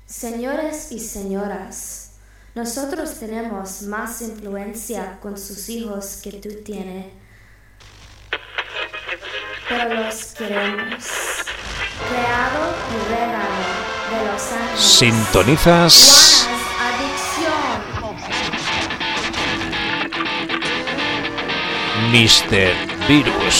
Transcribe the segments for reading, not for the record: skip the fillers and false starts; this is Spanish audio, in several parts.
Señores y señoras, nosotros tenemos más influencia con sus hijos que tú tienes, pero los queremos. Creado y regalo de Los Ángeles. Sintonizas Adicción. Mr. Virus.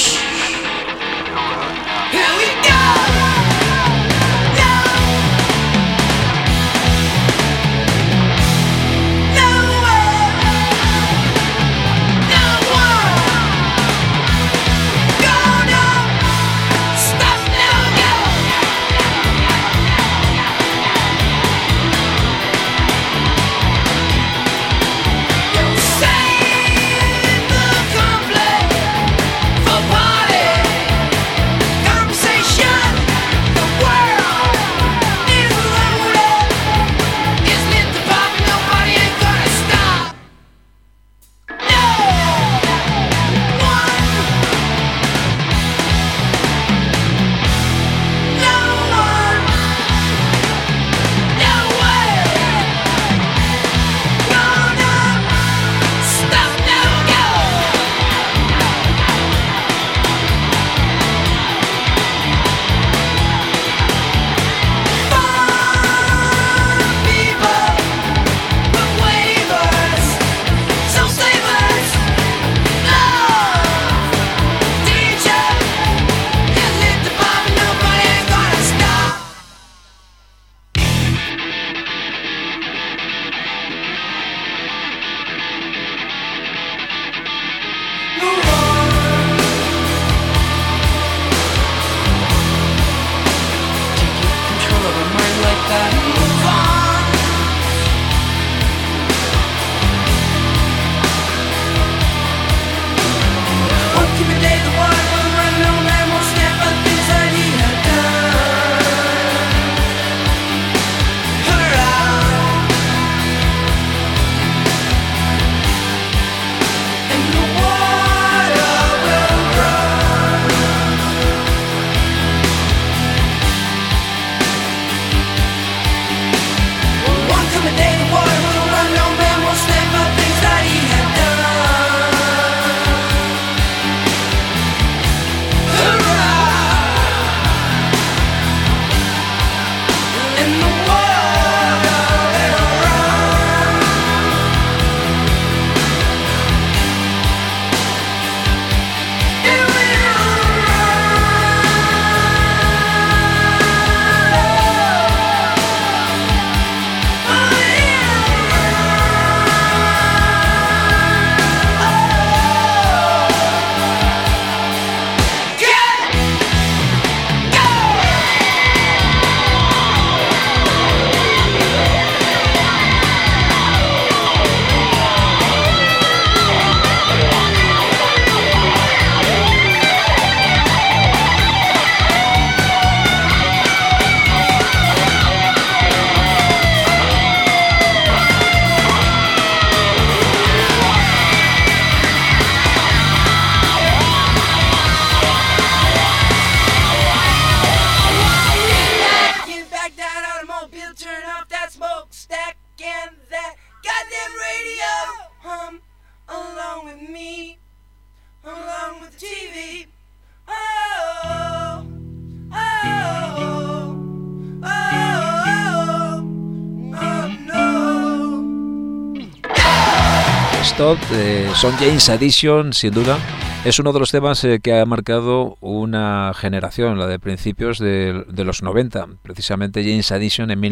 Son Jane's Addiction, sin duda. Es uno de los temas que ha marcado una generación, la de principios de los 90. Precisamente Jane's Addiction en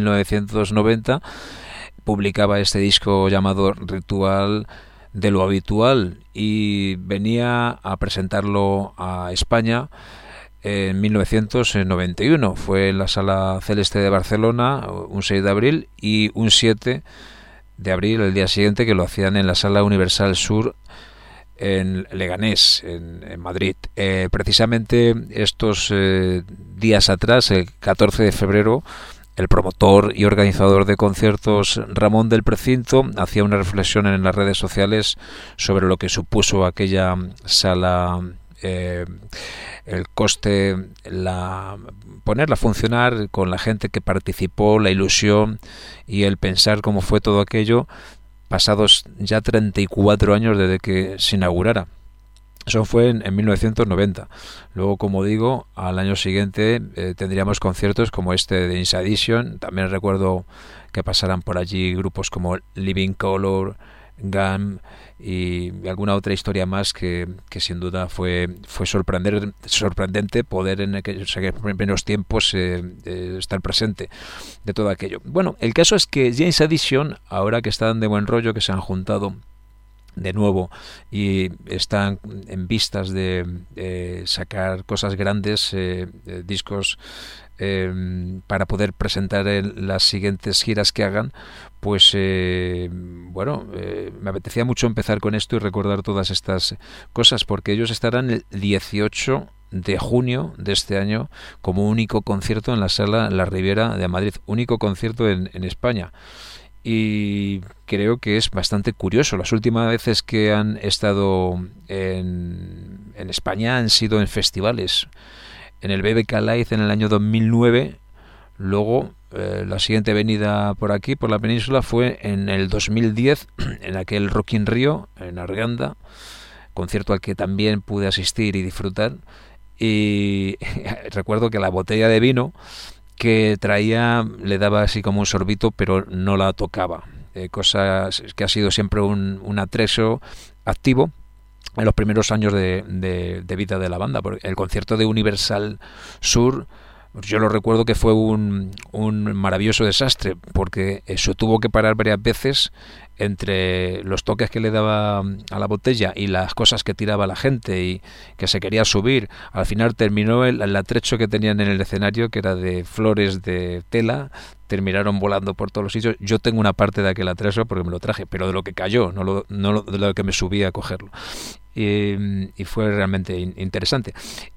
1990 publicaba este disco llamado Ritual de lo Habitual y venía a presentarlo a España en 1991. Fue en la Sala Celeste de Barcelona un 6 de abril y un 7 de abril, el día siguiente, que lo hacían en la Sala Universal Sur en Leganés, en Madrid. Precisamente estos días atrás, el 14 de febrero, el promotor y organizador de conciertos Ramón del Precinto hacía una reflexión en las redes sociales sobre lo que supuso aquella sala el coste, ponerla a funcionar con la gente que participó, la ilusión y el pensar cómo fue todo aquello, pasados ya 34 años desde que se inaugurara. Eso fue en 1990. Luego, como digo, al año siguiente tendríamos conciertos como este de Jane's Addiction. También recuerdo que pasaran por allí grupos como Living Colour, GAM y alguna otra historia más que sin duda fue sorprendente poder en aquellos primeros tiempos estar presente de todo aquello. Bueno, el caso es que Jane's Addiction, ahora que están de buen rollo, que se han juntado de nuevo y están en vistas de sacar cosas grandes, discos para poder presentar en las siguientes giras que hagan, pues me apetecía mucho empezar con esto y recordar todas estas cosas, porque ellos estarán el 18 de junio de este año como único concierto en la sala La Riviera de Madrid, único concierto en España. Y creo que es bastante curioso. Las últimas veces que han estado en España han sido en festivales. En el BBK Live en el año 2009. Luego la siguiente venida por aquí, por la península, fue en el 2010, en aquel Rock in Rio, en Arganda, concierto al que también pude asistir y disfrutar. Y recuerdo que la botella de vino que traía le daba así como un sorbito, pero no la tocaba. Cosas que ha sido siempre un atrezo activo en los primeros años de vida de la banda. Porque el concierto de Universal Sur, yo lo recuerdo que fue un maravilloso desastre, porque eso tuvo que parar varias veces entre los toques que le daba a la botella y las cosas que tiraba la gente y que se quería subir. Al final terminó el atrecho que tenían en el escenario, que era de flores de tela, terminaron volando por todos los sitios. Yo tengo una parte de aquel atrecho porque me lo traje, pero de lo que cayó, no de lo que me subí a cogerlo. Y fue realmente interesante.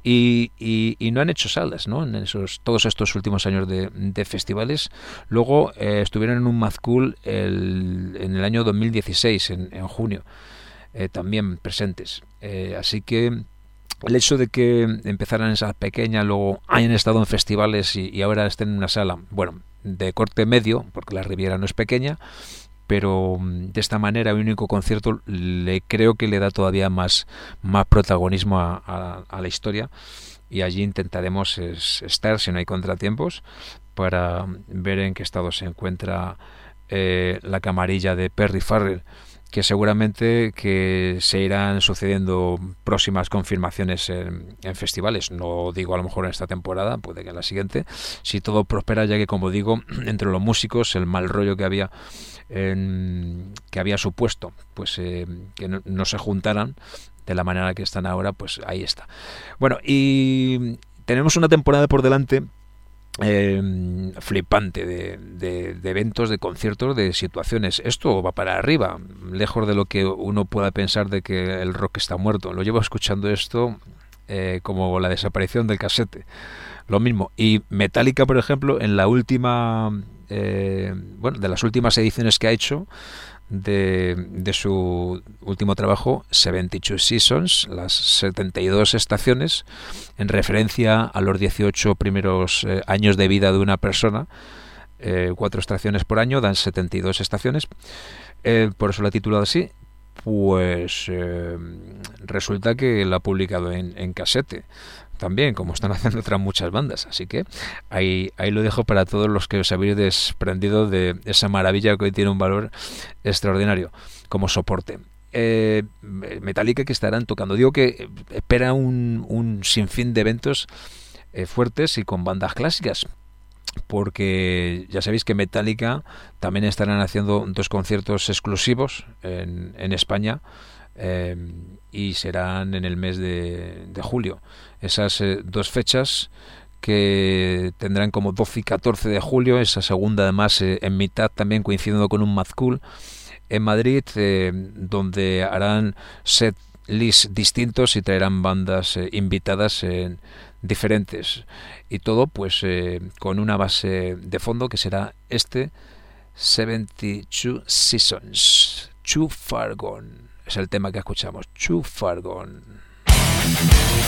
Y no han hecho salas, ¿no? En todos estos últimos años de festivales. Luego estuvieron en un Mad Cool en el año 2016, en junio, también presentes. Así que el hecho de que empezaran esas pequeñas, luego hayan estado en festivales y ahora estén en una sala, bueno, de corte medio, porque la Riviera no es pequeña, pero de esta manera el único concierto creo que le da todavía más protagonismo a la historia, y allí intentaremos estar, si no hay contratiempos, para ver en qué estado se encuentra la camarilla de Perry Farrell, que seguramente que se irán sucediendo próximas confirmaciones en festivales. No digo a lo mejor en esta temporada, puede que en la siguiente, si todo prospera, ya que, como digo, entre los músicos, el mal rollo que había supuesto, pues que no se juntaran de la manera que están ahora, pues ahí está. Bueno, y tenemos una temporada por delante flipante de eventos, de conciertos, de situaciones. Esto va para arriba, lejos de lo que uno pueda pensar de que el rock está muerto. Lo llevo escuchando esto como la desaparición del casete, lo mismo. Y Metallica, por ejemplo, en la última de las últimas ediciones que ha hecho de su último trabajo, 72 Seasons, las 72 estaciones, en referencia a los 18 primeros años de vida de una persona. 4 estaciones por año dan 72 estaciones, por eso lo ha titulado así. Pues resulta que lo ha publicado en casete también, como están haciendo otras muchas bandas. Así que ahí lo dejo para todos los que os habéis desprendido de esa maravilla que hoy tiene un valor extraordinario como soporte. Metallica, que estarán tocando, digo que espera un sinfín de eventos fuertes y con bandas clásicas, porque ya sabéis que Metallica también estarán haciendo 2 conciertos exclusivos en España, y serán en el mes de julio. Esas 2 fechas que tendrán como 12 y 14 de julio, esa segunda además en mitad, también coincidiendo con un Mad Cool en Madrid, donde harán set lists distintos y traerán bandas invitadas diferentes, y todo pues con una base de fondo que será 72 Seasons. Too Far Gone es el tema que escuchamos, Too Far Gone.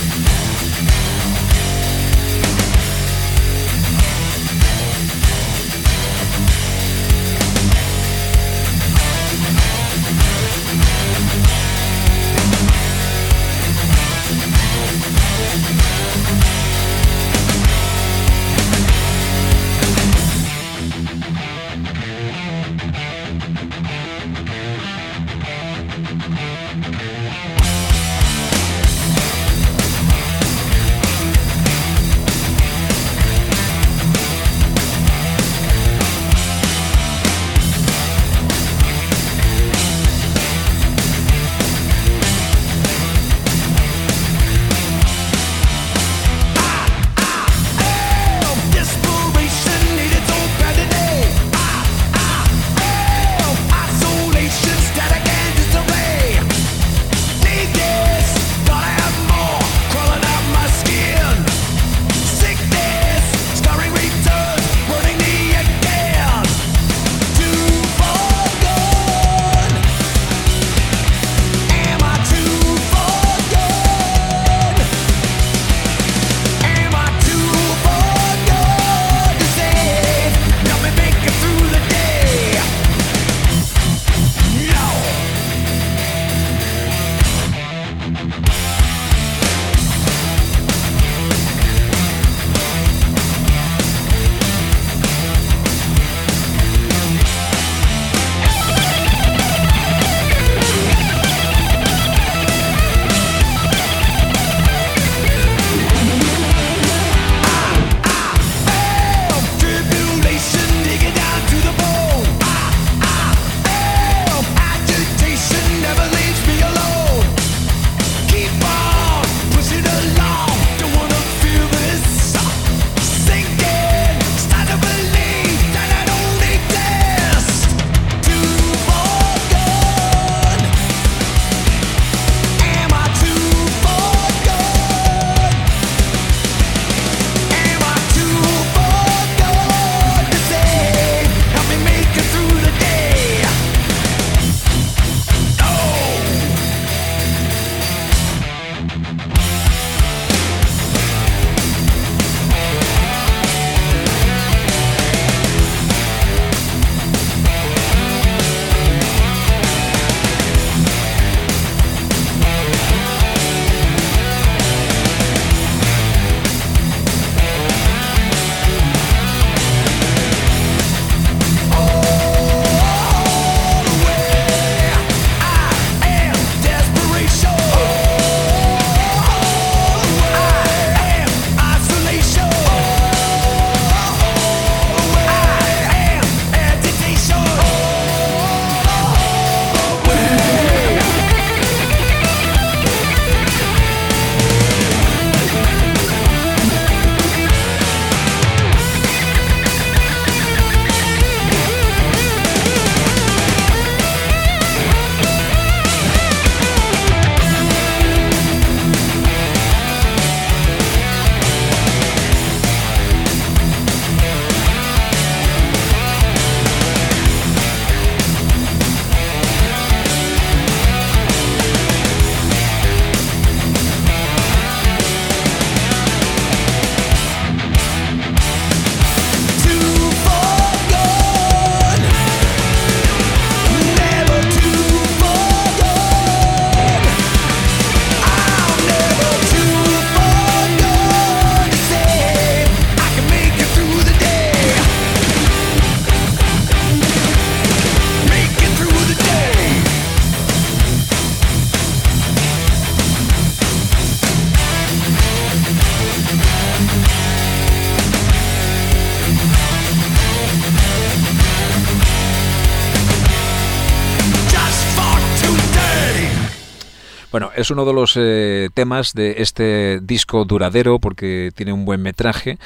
Bueno, es uno de los temas de este disco duradero porque tiene un buen metraje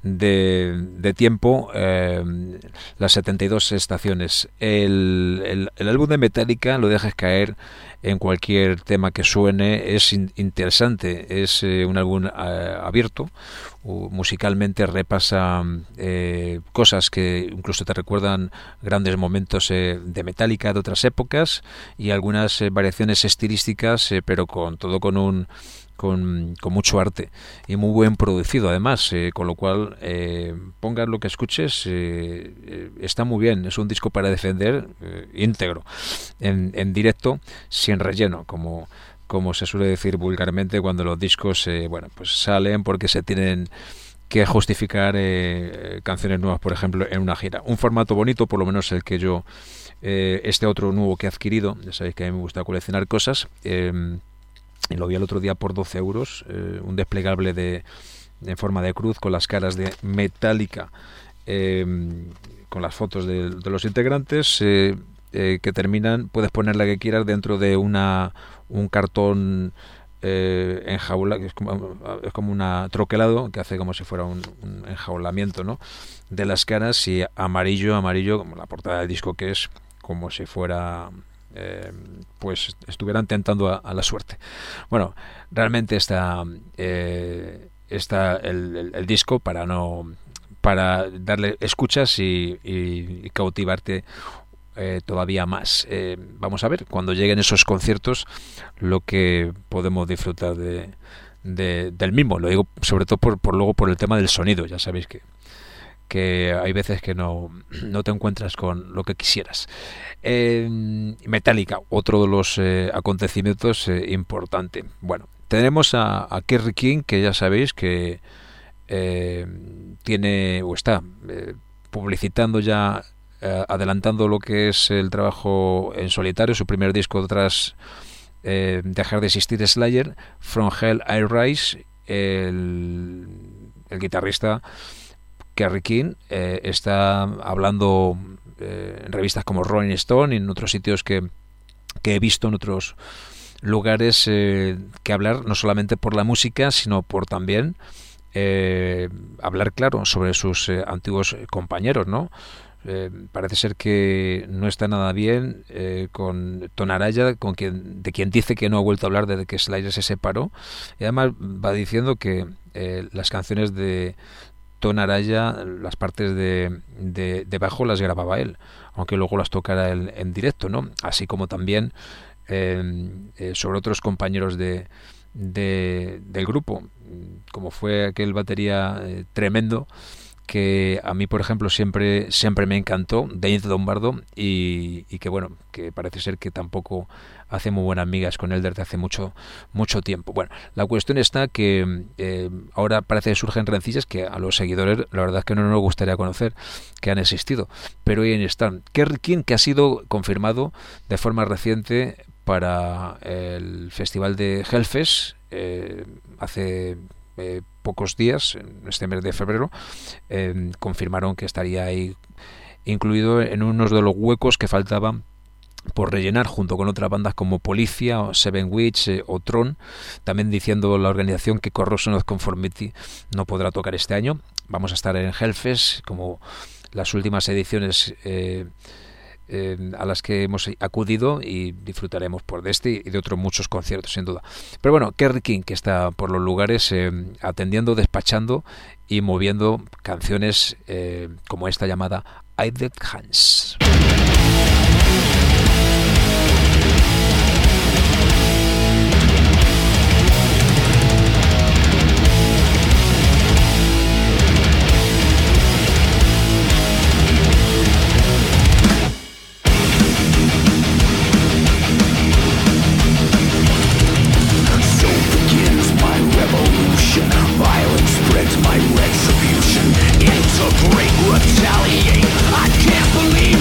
de tiempo, las 72 estaciones. El álbum de Metallica, lo dejas caer en cualquier tema que suene, es interesante, es un álbum abierto, musicalmente repasa cosas que incluso te recuerdan grandes momentos de Metallica de otras épocas y algunas variaciones estilísticas, pero con un con mucho arte y muy buen producido además, con lo cual pongas lo que escuches, está muy bien. Es un disco para defender, íntegro, en directo, sin relleno, como se suele decir vulgarmente cuando los discos pues salen porque se tienen que justificar canciones nuevas, por ejemplo, en una gira. Un formato bonito, por lo menos el que yo, este otro nuevo que he adquirido, ya sabéis que a mí me gusta coleccionar cosas, y lo vi el otro día por 12 euros, un desplegable en forma de cruz con las caras de Metallica, con las fotos de los integrantes, que terminan, puedes poner la que quieras dentro de un cartón enjaula, que es como una troquelado, que hace como si fuera un enjaulamiento, ¿no?, de las caras, y amarillo, como la portada del disco, que es como si fuera pues estuvieran tentando a la suerte. Bueno, realmente está el disco para darle escuchas y cautivarte todavía más. Vamos a ver cuando lleguen esos conciertos lo que podemos disfrutar del mismo. Lo digo sobre todo por el tema del sonido. Ya sabéis que hay veces que no te encuentras con lo que quisieras. Metallica, otro de los acontecimientos importante. Bueno, tenemos a Kerry King, que ya sabéis que tiene o está publicitando ya, adelantando lo que es el trabajo en solitario, su primer disco tras dejar de existir Slayer, From Hell I Rise. El guitarrista Kerry King está hablando en revistas como Rolling Stone y en otros sitios que he visto en otros lugares, que hablar no solamente por la música, sino por también hablar claro sobre sus antiguos compañeros, ¿no? Parece ser que no está nada bien con Tom Araya, de quien dice que no ha vuelto a hablar desde que Slayer se separó, y además va diciendo que las canciones de Tom Araya, las partes de bajo las grababa él, aunque luego las tocara él en directo, ¿no? Así como también sobre otros compañeros del grupo, como fue aquel batería tremendo que a mí, por ejemplo, siempre me encantó, Dave Lombardo, y que bueno, que parece ser que tampoco hace muy buenas amigas con él desde hace mucho tiempo. Bueno, la cuestión está que ahora parece que surgen rencillas que a los seguidores la verdad es que no nos gustaría conocer que han existido, pero ahí están. Kerry King, que ha sido confirmado de forma reciente para el festival de Hellfest hace pocos días, en este mes de febrero, confirmaron que estaría ahí incluido en unos de los huecos que faltaban por rellenar, junto con otras bandas como Policia o Seven Witch o Tron, también diciendo la organización que Corrosion of Conformity no podrá tocar este año. Vamos a estar en Hellfest, como las últimas ediciones a las que hemos acudido, y disfrutaremos de este y de otros muchos conciertos, sin duda. Pero bueno, Kerry King, que está por los lugares atendiendo, despachando y moviendo canciones como esta llamada Idle Hands. Violence spreads my retribution. Integrate, retaliate. I can't believe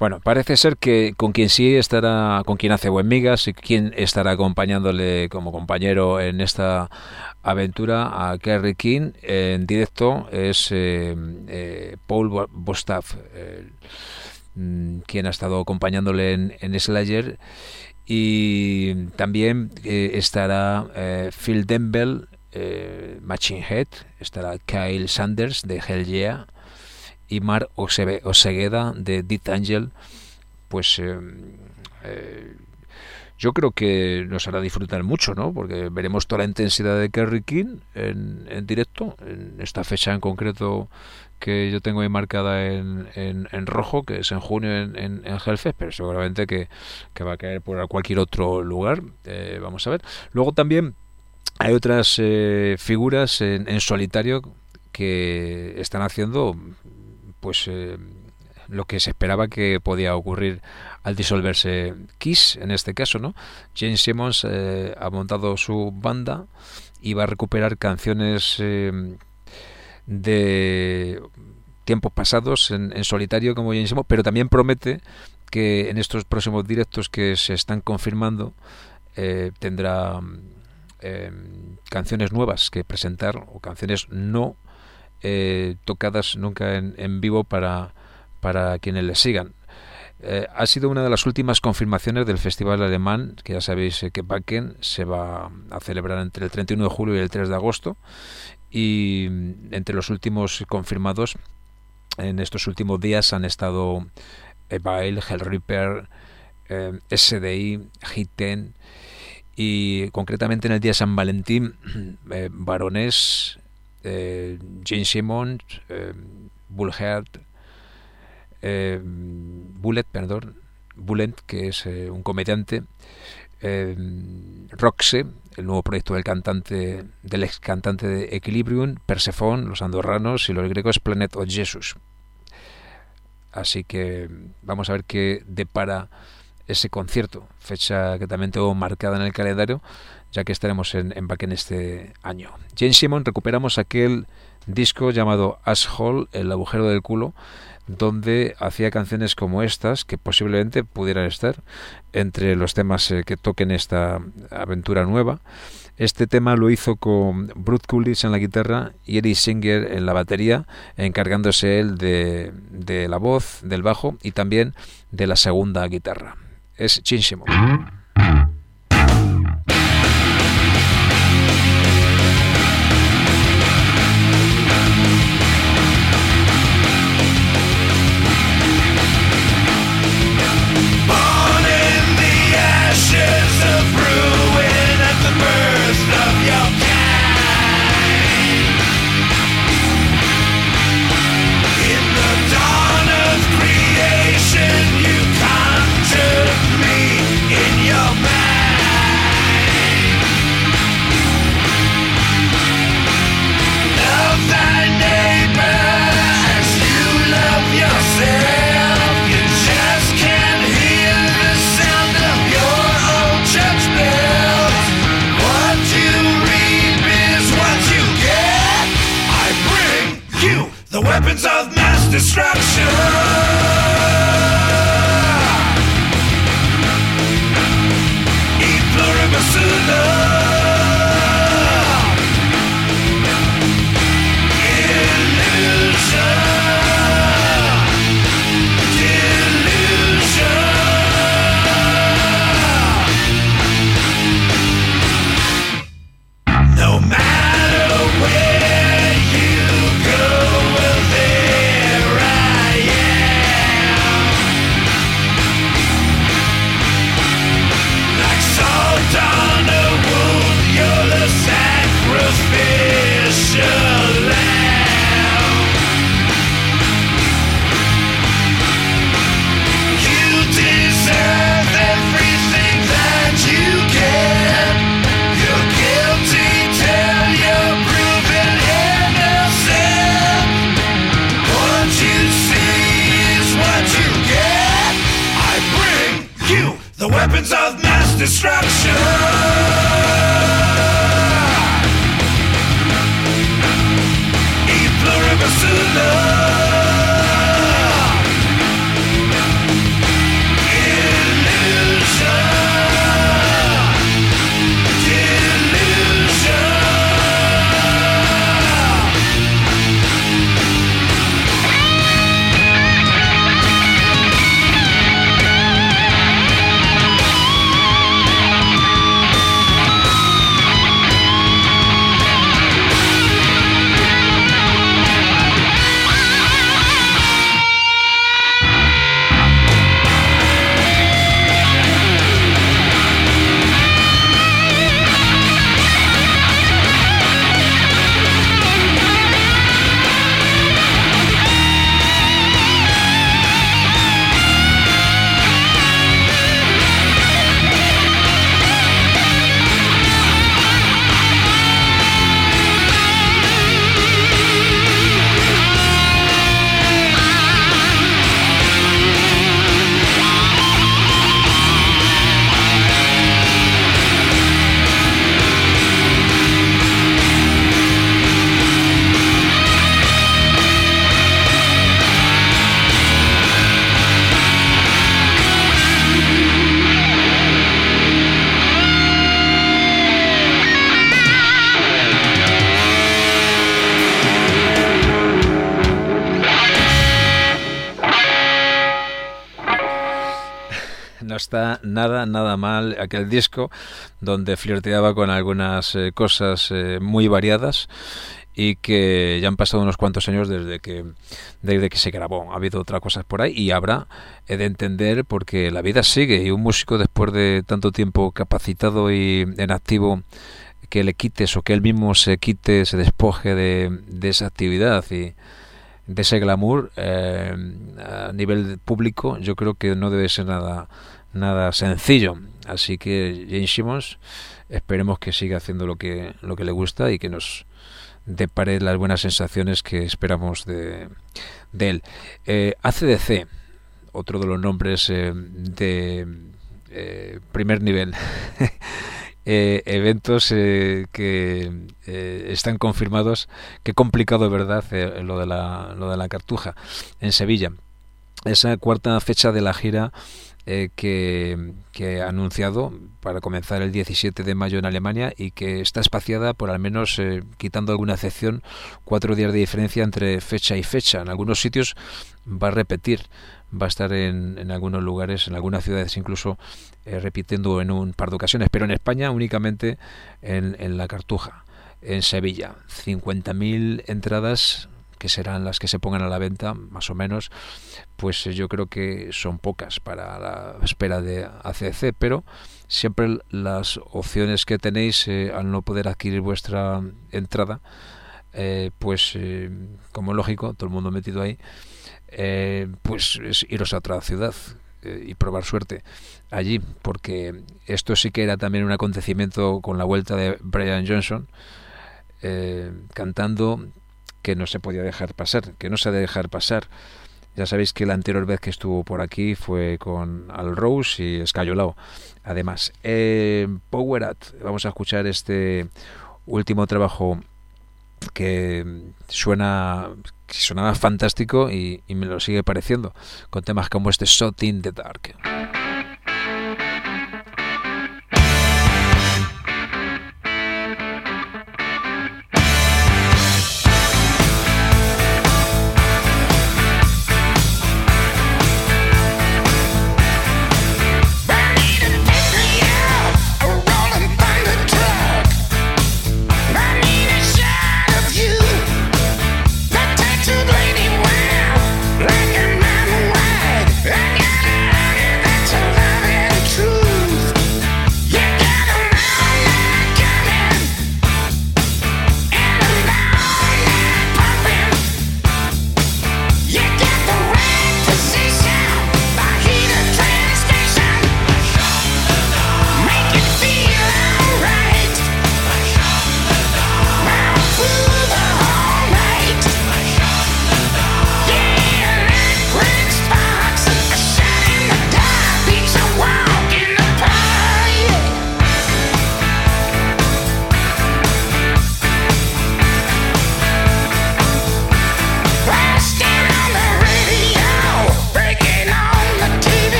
Bueno, parece ser que con quien sí estará, con quien hace buen migas y quien estará acompañándole como compañero en esta aventura a Kerry King en directo es Paul Bostaph, quien ha estado acompañándole en Slayer, y también estará Phil Denbel, Machine Head, estará Kyle Sanders de Hell Yeah y Mark Osegueda de Death Angel. Pues yo creo que nos hará disfrutar mucho, ¿no? Porque veremos toda la intensidad de Kerry King en directo, en esta fecha en concreto que yo tengo ahí marcada en rojo, que es en junio en Hellfest, pero seguramente que va a caer por cualquier otro lugar. Vamos a ver. Luego también hay otras figuras en solitario que están haciendo pues lo que se esperaba que podía ocurrir al disolverse Kiss, en este caso, ¿no? Gene Simmons ha montado su banda y va a recuperar canciones de tiempos pasados en solitario como Gene Simmons, pero también promete que en estos próximos directos que se están confirmando tendrá canciones nuevas que presentar, o canciones no tocadas nunca en vivo para quienes le sigan. Ha sido una de las últimas confirmaciones del festival alemán, que ya sabéis que Wacken se va a celebrar entre el 31 de julio y el 3 de agosto, y entre los últimos confirmados en estos últimos días han estado Evil, Hellripper, SDI, Hit 10, y concretamente en el día de San Valentín Baroness, Gene Simmons, Bullet, que es un comediante, Roxe, el nuevo proyecto del ex cantante de Equilibrium, Persephone, los andorranos, y los griegos Planet of Jesus. Así que vamos a ver qué depara ese concierto, fecha que también tengo marcada en el calendario, ya que estaremos en Wacken este año. Gene Simmons, recuperamos aquel disco llamado Asshole, el agujero del culo, donde hacía canciones como estas, que posiblemente pudieran estar entre los temas que toquen esta aventura nueva. Este tema lo hizo con Brute Coolidge en la guitarra y Eddie Singer en la batería, encargándose él de la voz, del bajo y también de la segunda guitarra. Es Gene Simmons. Weapons of mass destruction. E pluribus unum. Weapons of mass destruction. E pluribus unum. No está nada mal aquel disco, donde flirteaba con algunas cosas muy variadas, y que ya han pasado unos cuantos años desde que se grabó. Ha habido otras cosas por ahí y habrá, he de entender, porque la vida sigue, y un músico, después de tanto tiempo capacitado y en activo, que le quites, o que él mismo se quite, se despoje de esa actividad y de ese glamour a nivel público, yo creo que no debe ser nada sencillo. Así que Gene Simmons, esperemos que siga haciendo lo que le gusta y que nos depare las buenas sensaciones que esperamos de él. AC/DC, otro de los nombres de primer nivel. Eventos que están confirmados. Qué complicado, de verdad, lo de la Cartuja en Sevilla. Esa cuarta fecha de la gira que ha anunciado para comenzar el 17 de mayo en Alemania, y que está espaciada por, al menos quitando alguna excepción, 4 días de diferencia entre fecha y fecha. En algunos sitios va a repetir, va a estar en algunos lugares, en algunas ciudades incluso repitiendo en un par de ocasiones, pero en España únicamente en la Cartuja, en Sevilla. 50.000 entradas, que serán las que se pongan a la venta, más o menos. Pues yo creo que son pocas para la espera de AC/DC, pero siempre las opciones que tenéis al no poder adquirir vuestra entrada, como es lógico, todo el mundo metido ahí, pues es iros a otra ciudad y probar suerte allí, porque esto sí que era también un acontecimiento con la vuelta de Brian Johnson cantando, que no se podía dejar pasar, que no se ha de dejar pasar. Ya sabéis que la anterior vez que estuvo por aquí fue con Al Rose y Escayolao. Además, Power At, vamos a escuchar este último trabajo que sonaba fantástico y me lo sigue pareciendo, con temas como este Shot in the Dark. Like a mountain wide, I got a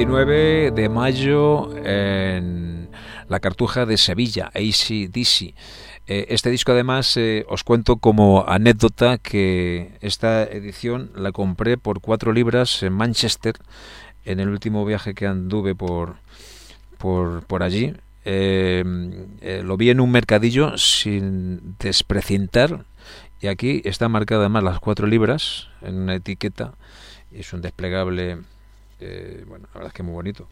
29 de mayo en la Cartuja de Sevilla, AC/DC. Este disco, además, os cuento como anécdota que esta edición la compré por 4 libras en Manchester en el último viaje que anduve por allí. Lo vi en un mercadillo sin desprecintar, y aquí está marcada además las 4 libras en una etiqueta. Es un desplegable, bueno, la verdad es que muy bonito,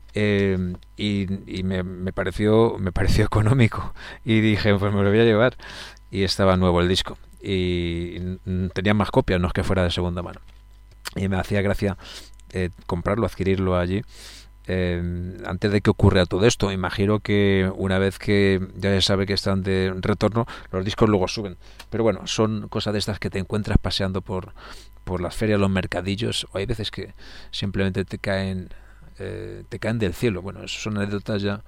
y me pareció económico, y dije, pues me lo voy a llevar, y estaba nuevo el disco, y tenía más copias, no es que fuera de segunda mano, y me hacía gracia comprarlo, adquirirlo allí. Antes de que ocurra todo esto, imagino que una vez que ya se sabe que están de retorno, los discos luego suben, pero bueno, son cosas de estas que te encuentras paseando por las ferias, los mercadillos, o hay veces que simplemente te caen del cielo. Bueno, eso son anécdotas ya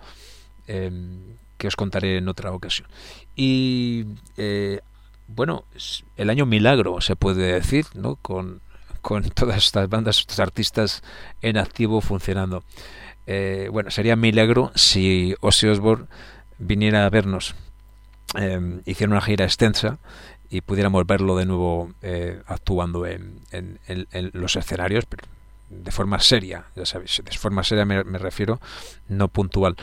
que os contaré en otra ocasión. Y bueno, el año milagro se puede decir, ¿no? Con todas estas bandas, estos artistas en activo funcionando. Bueno, sería milagro si Ozzy Osbourne viniera a vernos, hiciera una gira extensa y pudiéramos verlo de nuevo actuando en los escenarios, pero de forma seria, ya sabéis, de forma seria me refiero, no puntual.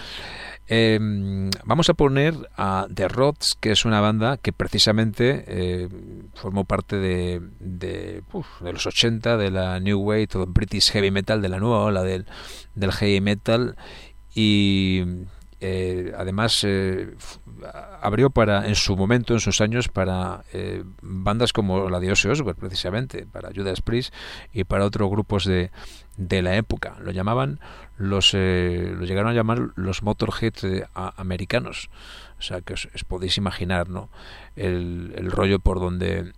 Vamos a poner a The Rods, que es una banda que precisamente formó parte de los 80, de la New Wave, todo British Heavy Metal, de la nueva ola del Heavy Metal, y además abrió en su momento, en sus años, para bandas como la de Ozzy Osbourne, precisamente, para Judas Priest y para otros grupos de la época. Lo llegaron a llamar los Motorhead americanos. O sea, que os podéis imaginar, ¿no? El rollo por donde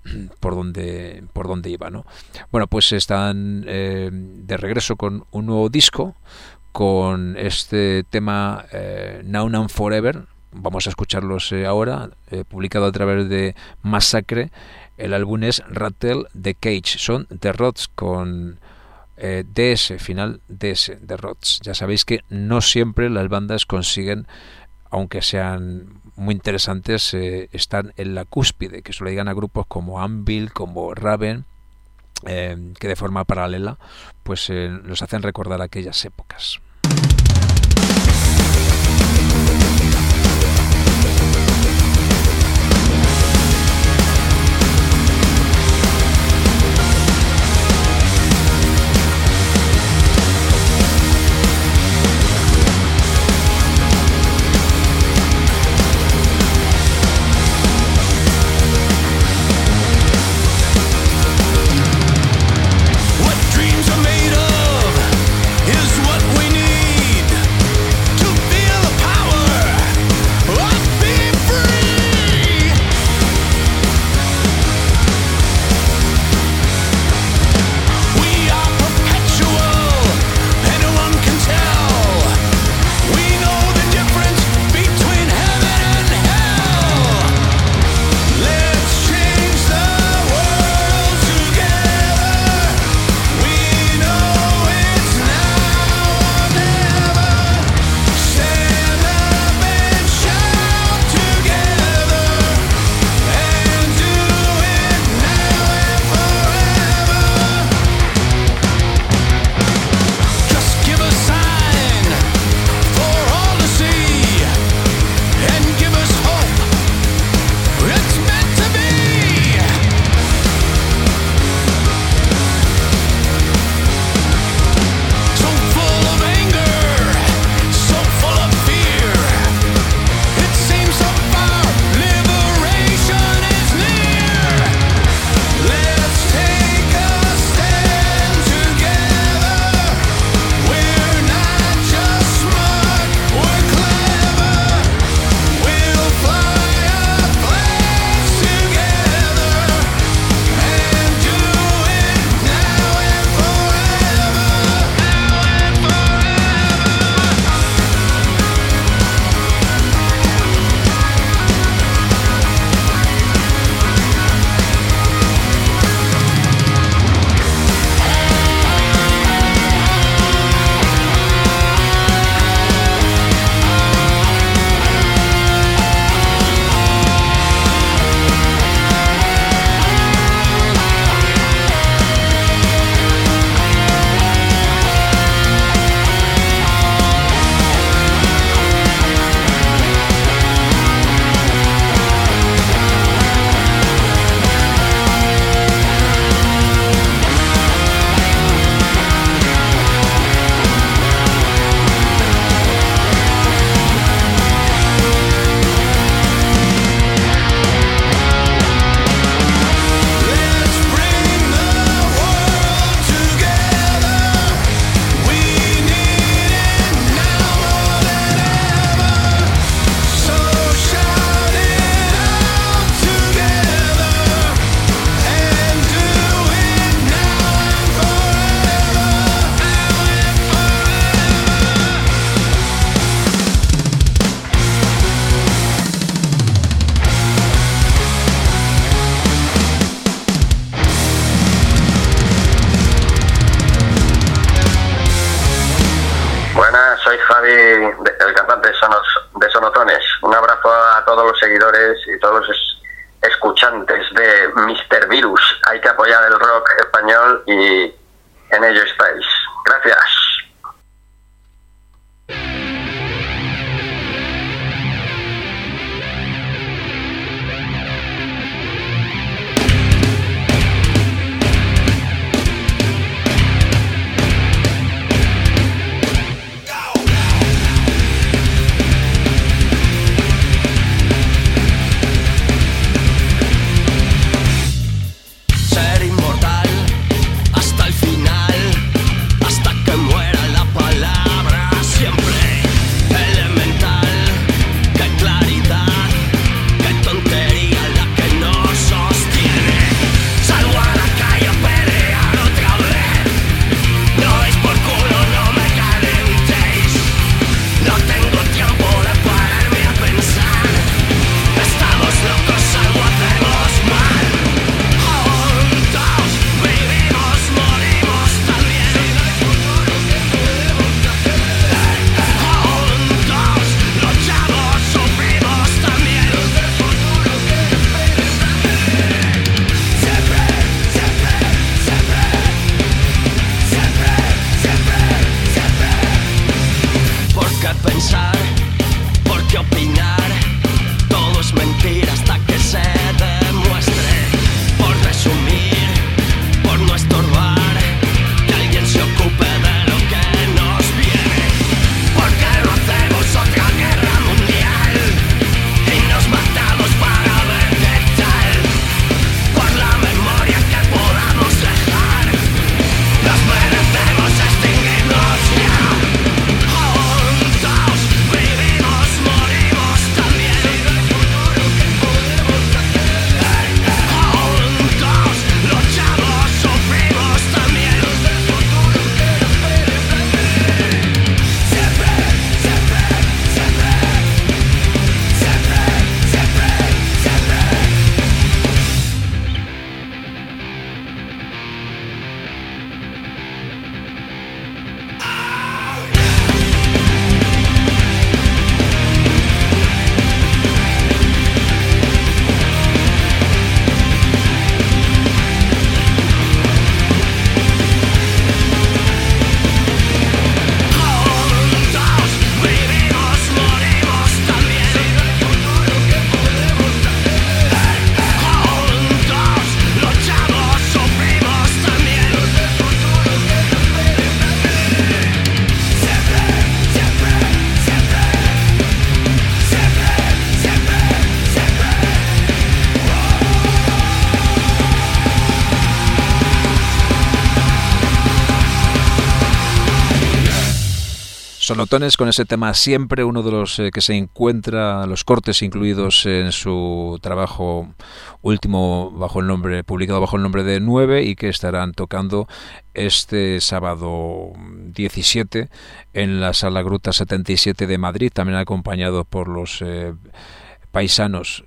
iba, ¿no? Bueno, pues están de regreso con un nuevo disco, con este tema Now and Forever. Vamos a escucharlos ahora, publicado a través de Massacre. El álbum es Rattle the Cage. Son The Rods con DS, final DS, The Rods. Ya sabéis que no siempre las bandas consiguen, aunque sean muy interesantes, están en la cúspide, que se lo digan a grupos como Anvil, como Raven, que de forma paralela pues nos hacen recordar aquellas épocas. What dreams are made of is what we need. Javi, el cantante de Sonotones. Un abrazo a todos los seguidores y todos los escuchantes de Mr. Virus. Hay que apoyar el rock español y en ello estáis. Gracias. Sonotones con ese tema Siempre, uno de los que se encuentra, los cortes incluidos en su trabajo último publicado bajo el nombre de 9 y que estarán tocando este sábado 17 en la Sala Gruta 77 de Madrid, también acompañados por los paisanos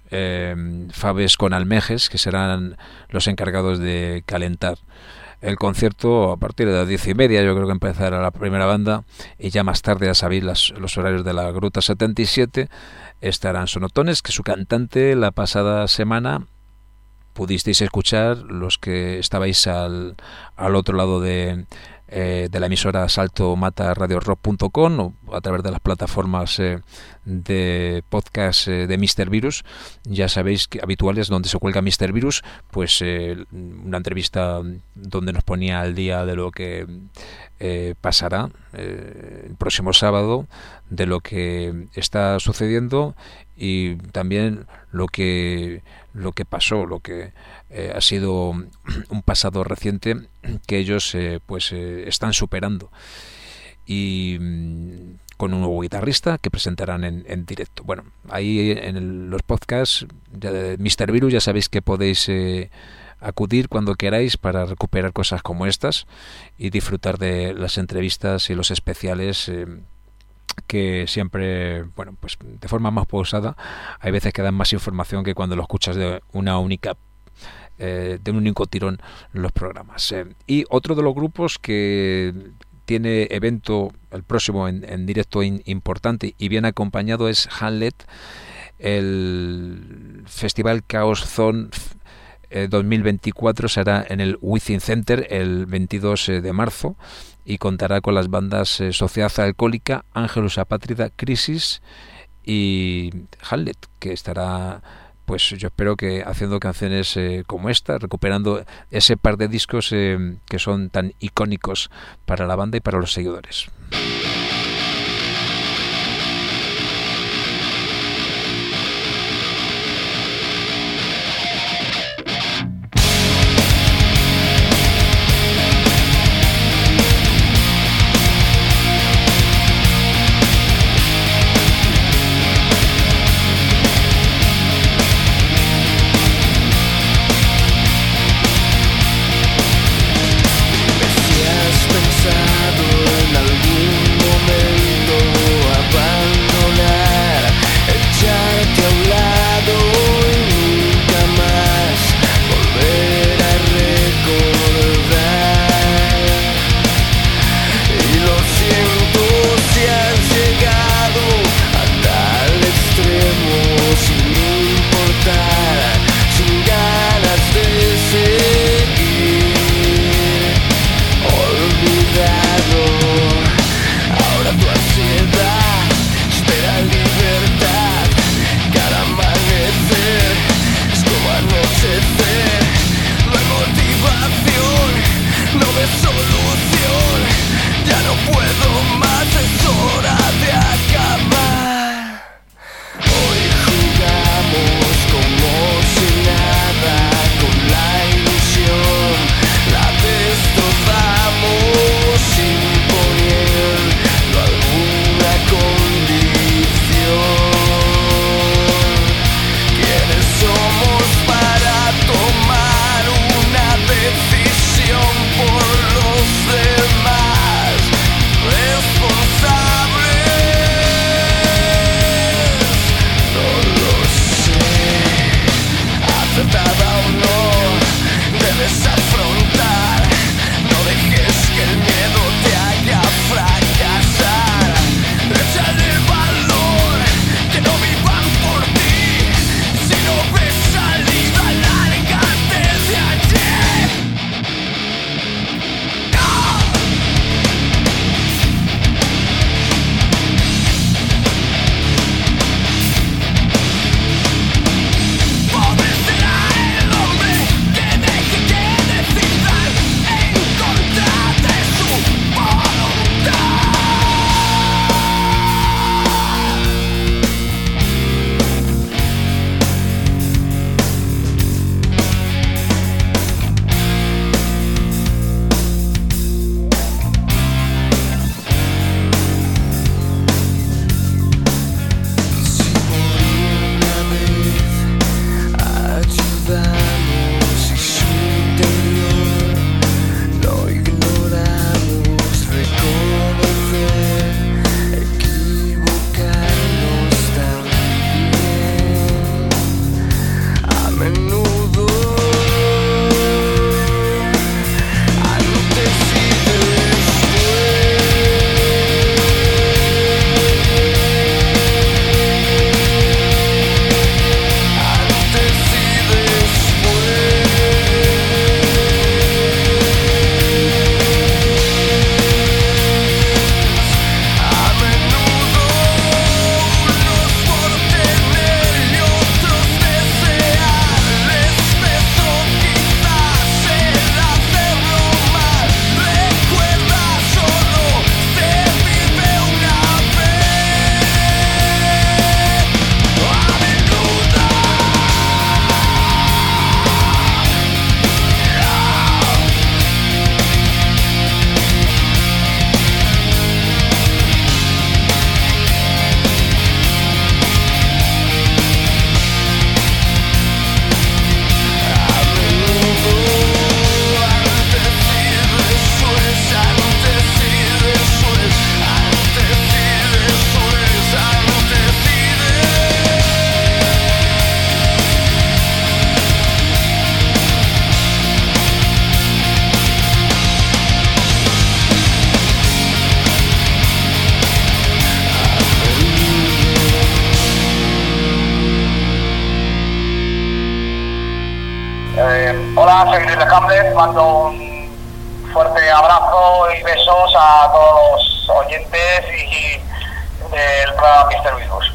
Faves con Almejes, que serán los encargados de calentar el concierto a partir de las 10:30. Yo creo que empezará la primera banda y ya más tarde, a saber los horarios de la Gruta 77, estarán Sonotones, que su cantante la pasada semana pudisteis escuchar los que estabais al otro lado de la emisora saltomataradiorock.com o a través de las plataformas de podcast de Mr. Virus. Ya sabéis que habituales donde se cuelga Mr. Virus, pues una entrevista donde nos ponía al día de lo que pasará el próximo sábado, de lo que está sucediendo y también lo que pasó, lo que ha sido un pasado reciente que ellos están superando, y con un nuevo guitarrista que presentarán en directo. Bueno, ahí en los podcasts de Mr. Virus ya sabéis que podéis acudir cuando queráis para recuperar cosas como estas y disfrutar de las entrevistas y los especiales que siempre, bueno, pues de forma más pausada, hay veces que dan más información que cuando lo escuchas de un único tirón los programas. Y otro de los grupos que tiene evento el próximo en directo importante y bien acompañado es Hamlet, el Festival Chaos Zone 2024 será en el Within Center el 22 de marzo y contará con las bandas Sociedad Alcohólica, Ángelus Apátrida, Crisis y Hamlet, que estará, pues yo espero que haciendo canciones como esta, recuperando ese par de discos que son tan icónicos para la banda y para los seguidores. Pensado en algún Hola, soy Luis de Hamlet, mando un fuerte abrazo y besos a todos los oyentes y del programa Mr. Virus.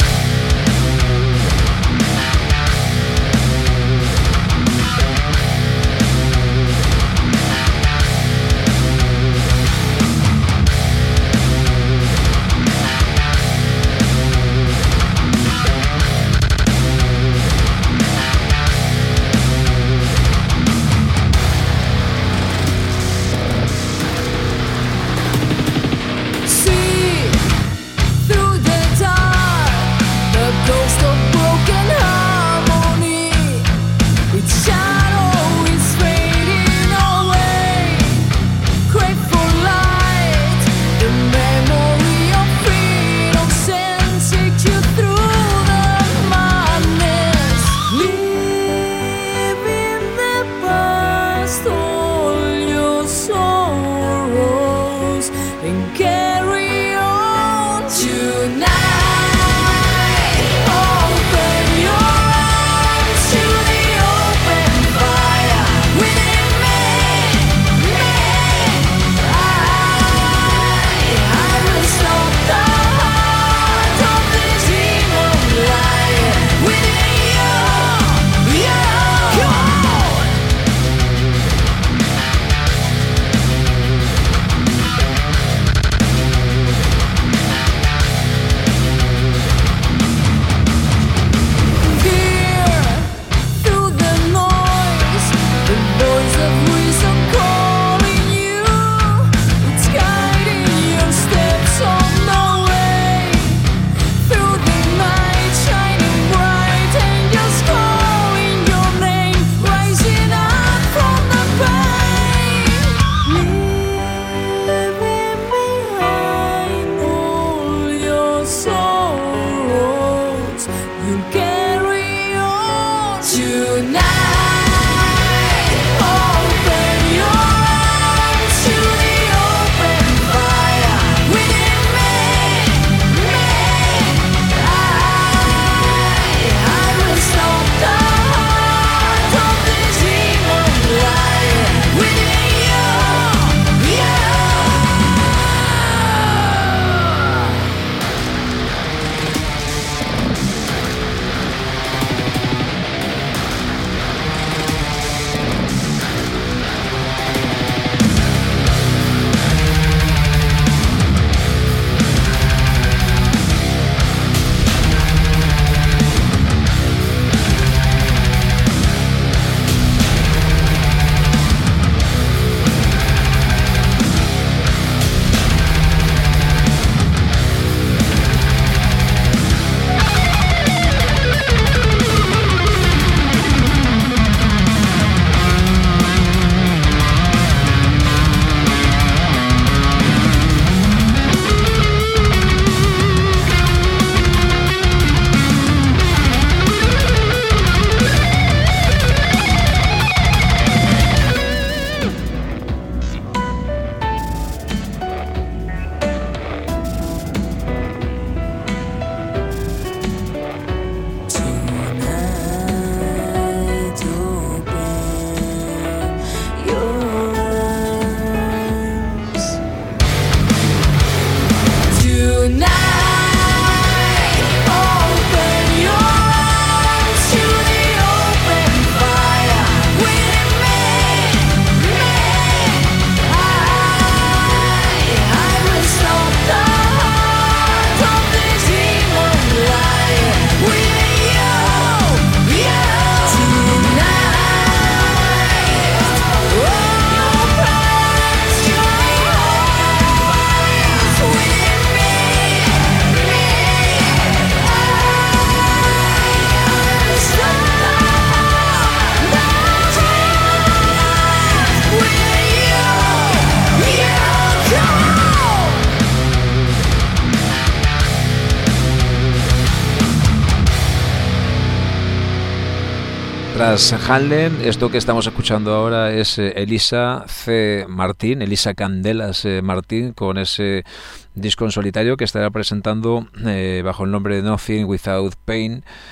Tras Hanlen, esto que estamos escuchando ahora es Elisa C. Martín, Elisa Candelas Martín, con ese disco en solitario que estará presentando bajo el nombre de Nothing Without Pain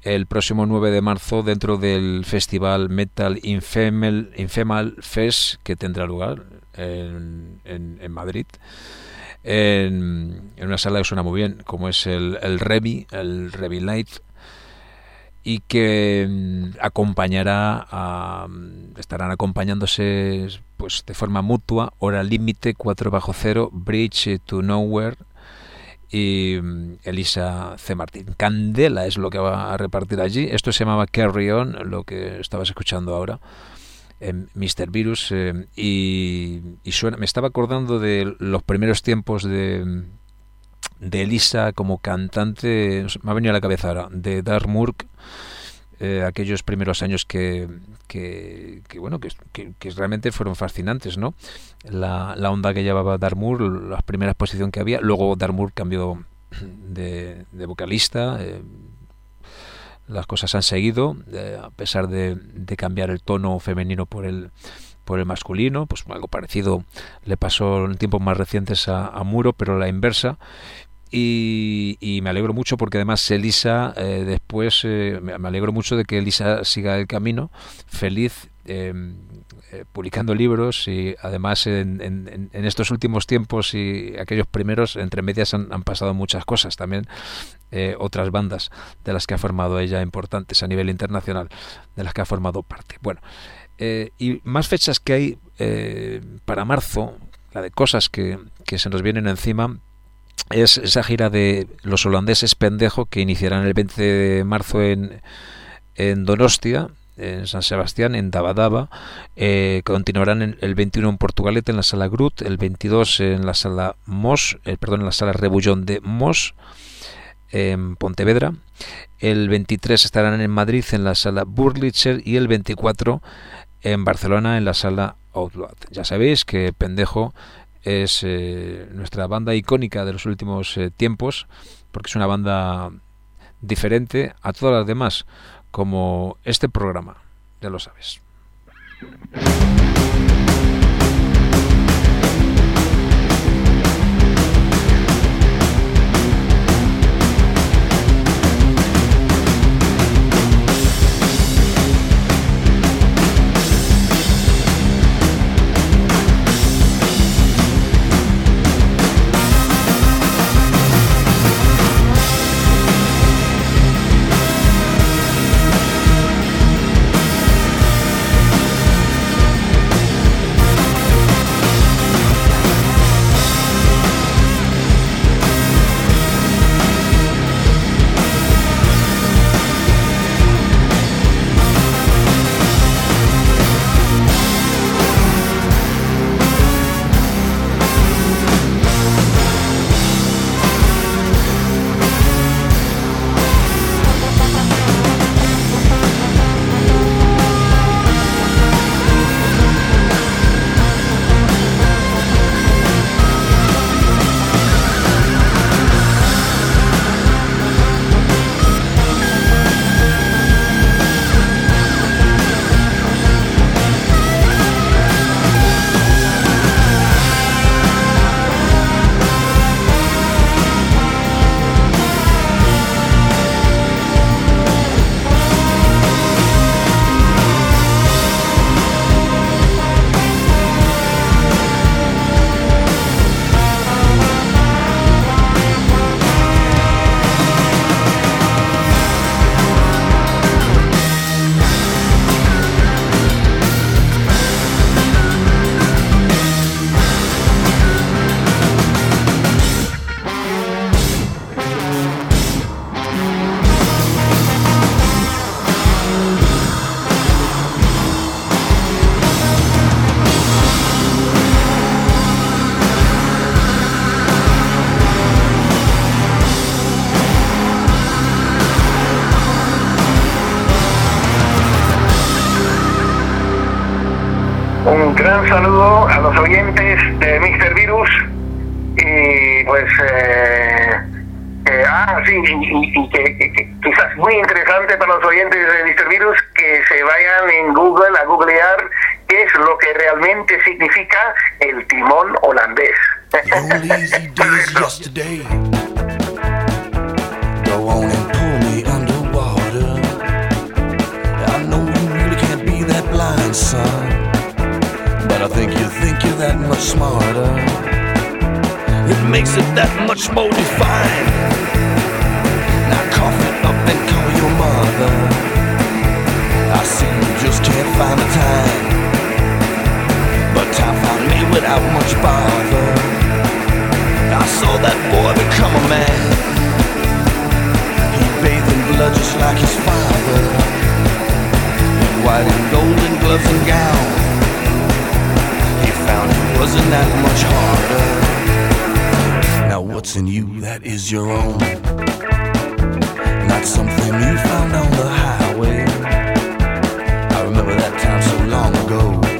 el próximo 9 de marzo dentro del festival Metal Infemal Fest, que tendrá lugar en Madrid, en una sala que suena muy bien, como es el Revi Light, y que estarán acompañándose pues de forma mutua Hora Límite, 4/0, Bridge to Nowhere y Elisa C. Martín. Candela es lo que va a repartir allí. Esto se llamaba Carry On, lo que estabas escuchando ahora, Mr. Virus, y suena, me estaba acordando de los primeros tiempos de Elisa como cantante. Me ha venido a la cabeza ahora de Darmurk, aquellos primeros años que realmente fueron fascinantes, ¿no? La onda que llevaba Darmurk, la primera exposición que había. Luego Darmurk cambió de vocalista. Las cosas han seguido, a pesar de cambiar el tono femenino por el masculino. Pues algo parecido le pasó en tiempos más recientes a Muro, pero la inversa. Y me alegro mucho porque además Elisa después me alegro mucho de que Elisa siga el camino feliz, publicando libros, y además en estos últimos tiempos y aquellos primeros, entre medias han pasado muchas cosas también, otras bandas de las que ha formado ella, importantes a nivel internacional, de las que ha formado parte. Bueno, y más fechas que hay para marzo, la de cosas que se nos vienen encima, es esa gira de los holandeses Pendejo, que iniciarán el 20 de marzo en Donostia, en San Sebastián, en Dabadaba. Continuarán el 21 en Portugalete, en la Sala Grut, el 22 en la Sala en la Sala Rebullón de Mos, en Pontevedra. El 23 estarán en Madrid, en la Sala Burlitzer, y el 24 en Barcelona, en la Sala Outload. Ya sabéis que Pendejo es nuestra banda icónica de los últimos tiempos, porque es una banda diferente a todas las demás, como este programa, ya lo sabes. Un gran saludo a los oyentes de Mr. Virus y pues y que quizás muy interesante para los oyentes de Mr. Virus que se vayan en Google a googlear qué es lo que realmente significa el timón holandés. Go on and pull me underwater. son. But I think you're that much smarter. It makes it that much more defined. Now cough it up and call your mother. I see you just can't find the time, but time found me without much bother. I saw that boy become a man. He bathed in blood just like his father, in white and golden gloves and gown. He found it wasn't that much harder. Now what's in you that is your own, not something you found on the highway. I remember that time so long ago.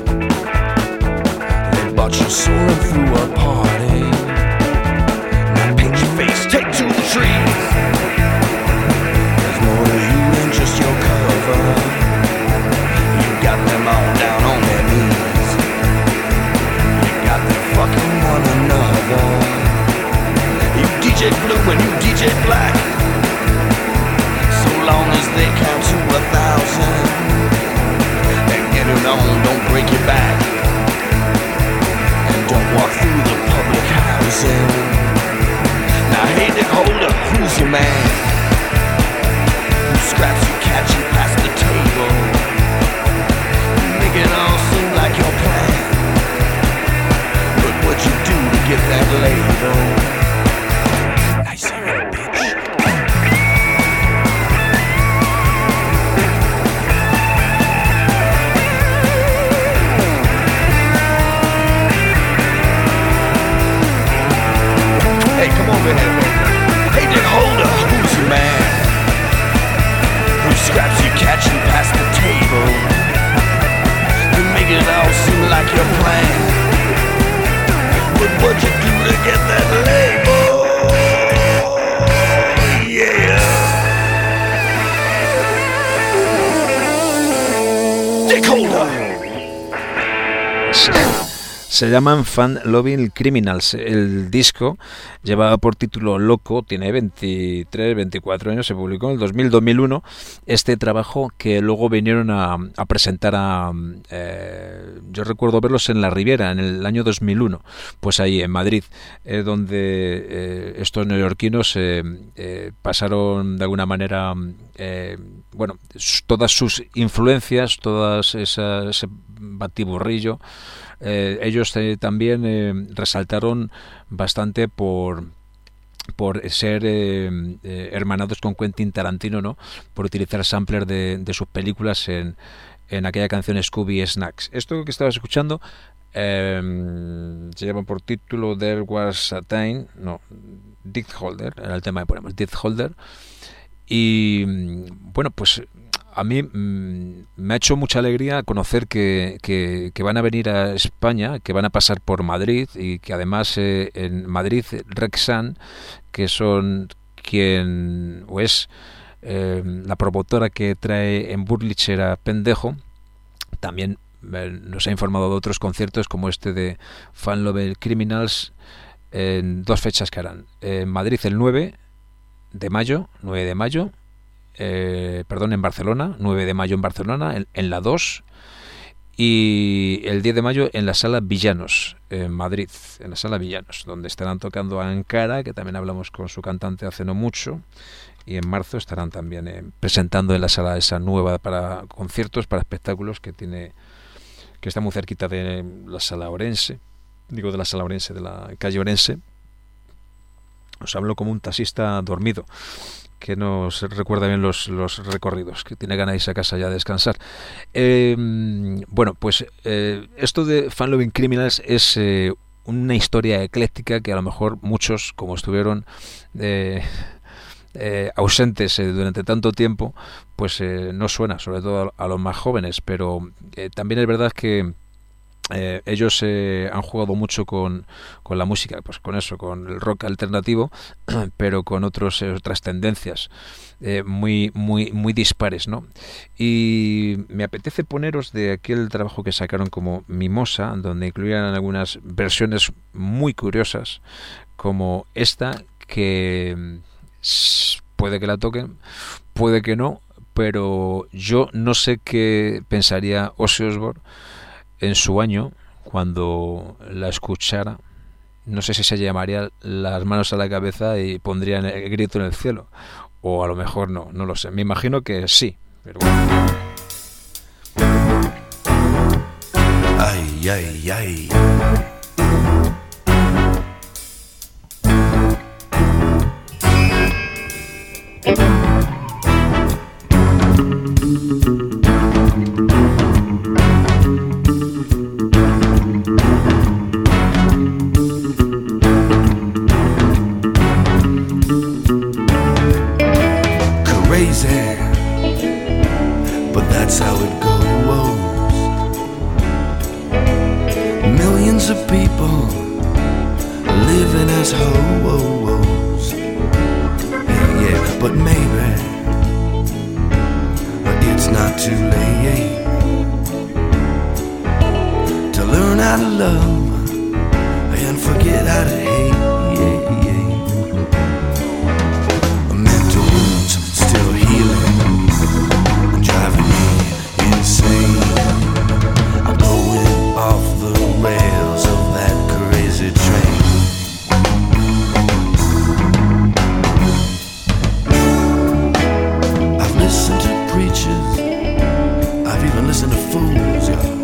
They bought you soaring through a party. Now paint your face, take to the trees. There's more to you than just your cover. You got them all down on their knees. You got them fucking one another. You DJ blue and you DJ black. So long as they count to 1,000. And get it on, don't break your back. And don't walk through the public housing. Now hey Dick Holder, who's your man? Who scraps you catch you past the table? You make it all seem like your plan. But what'd you do to get that label? Nice little bitch. Hey, come over here. Hey, Dick Holder, who's your man? Who scraps you catching past the table? You make it all seem like your plan. But what'd you do to get that label? Yeah. Dick Holder. Se llaman Fun Loving Criminals. El disco lleva por título Loco, tiene 23, 24 años, se publicó en el 2000-2001. Este trabajo que luego vinieron a presentar yo recuerdo verlos en La Riviera en el año 2001, pues ahí en Madrid, donde estos neoyorquinos pasaron de alguna manera, bueno, todas sus influencias, todas ese batiburrillo. Ellos también resaltaron bastante por ser hermanados con Quentin Tarantino, ¿no? Por utilizar samplers de sus películas en aquella canción Scooby Snacks. Esto que estabas escuchando se llama por título There Was a Time, no, Dick Holder, era el tema que ponemos, Dick Holder. Y bueno, pues a mí me ha hecho mucha alegría conocer que van a venir a España, que van a pasar por Madrid y que además en Madrid Rexan, que son quien o es la promotora que trae en Burlicher a Pendejo, también nos ha informado de otros conciertos como este de Fun Loving Criminals en 2 fechas que harán. En Madrid el 9 de mayo, en Barcelona, 9 de mayo en Barcelona, en la 2, y el 10 de mayo en la Sala Villanos, en Madrid, en la Sala Villanos, donde estarán tocando a Ankara, que también hablamos con su cantante hace no mucho, y en marzo estarán también presentando en la sala esa nueva para conciertos, para espectáculos que está muy cerquita de la Sala Orense, de la calle Orense. Os hablo como un taxista dormido que no se recuerda bien los recorridos, que tiene ganas de irse a casa ya a descansar. Bueno, pues esto de Fun Loving Criminals es una historia ecléctica que a lo mejor muchos, como estuvieron ausentes durante tanto tiempo, pues no suena, sobre todo a los más jóvenes, pero también es verdad que ellos han jugado mucho con la música, pues con eso, con el rock alternativo, pero con otras tendencias muy dispares, ¿no? Y me apetece poneros de aquel trabajo que sacaron como Mimosa, donde incluían algunas versiones muy curiosas, como esta, que puede que la toquen, puede que no, pero yo no sé qué pensaría Ozzy Osbourne en su año cuando la escuchara. No sé si se llamaría las manos a la cabeza y pondría el grito en el cielo, o a lo mejor no lo sé. Me imagino que sí, pero bueno. Ay, ay, ay. Crazy, but that's how it goes. Millions of people living as hoes. Yeah, but maybe it's not too late to learn how to love and forget how to hate. Mental wounds still healing, driving me insane. I'm going off the rails of that crazy train. I've listened to preachers, I've even listened to fools, y'all.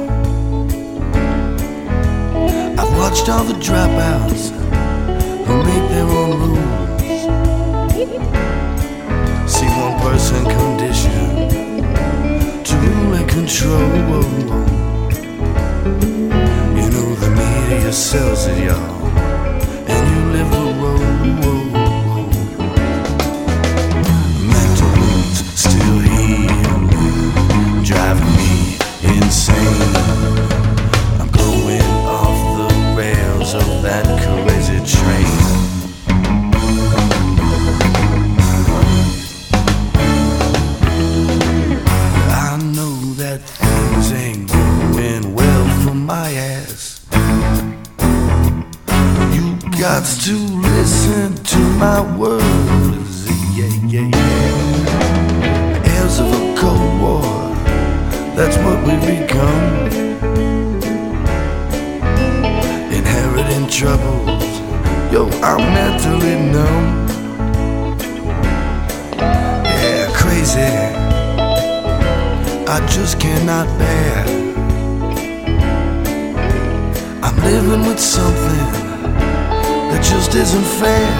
I've watched all the dropouts who make their own rules. See one person conditioned to rule and control. You know the media sells it, y'all, and you live the road. Mental wounds still healing, driving me insane. I'm going off the rails of that crazy train. I know that things ain't going well for my ass. You got to listen to my words, yeah. Heirs of a Cold War, that's what we become. Inheriting troubles, yo, I'm mentally numb. Yeah, crazy, I just cannot bear. I'm living with something that just isn't fair.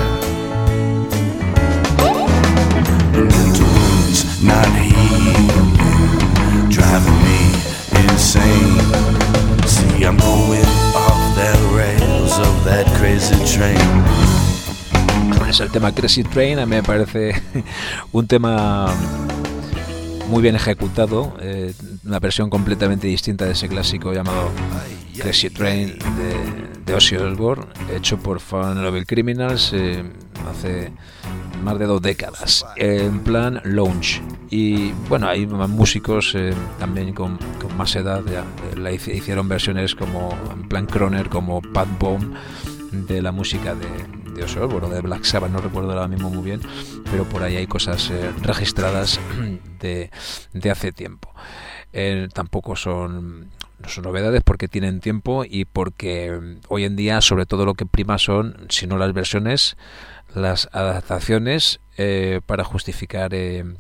Mental wounds not healing, driving me insane. See, I'm going off the rails of that crazy train. Es el tema Crazy Train. A mí me parece un tema muy bien ejecutado, una versión completamente distinta de ese clásico llamado Crazy Train de Ozzy Osbourne, hecho por Fun Loving Criminals hace más de 2 décadas, en plan lounge. Y bueno, hay músicos también con más edad, ya, hicieron versiones como en plan Croner, como Pat Boone, de la música de Ozzy Osbourne, de Black Sabbath, no recuerdo ahora mismo muy bien, pero por ahí hay cosas registradas de hace tiempo. Tampoco no son novedades, porque tienen tiempo y porque hoy en día sobre todo lo que prima son, si no las versiones, las adaptaciones para justificar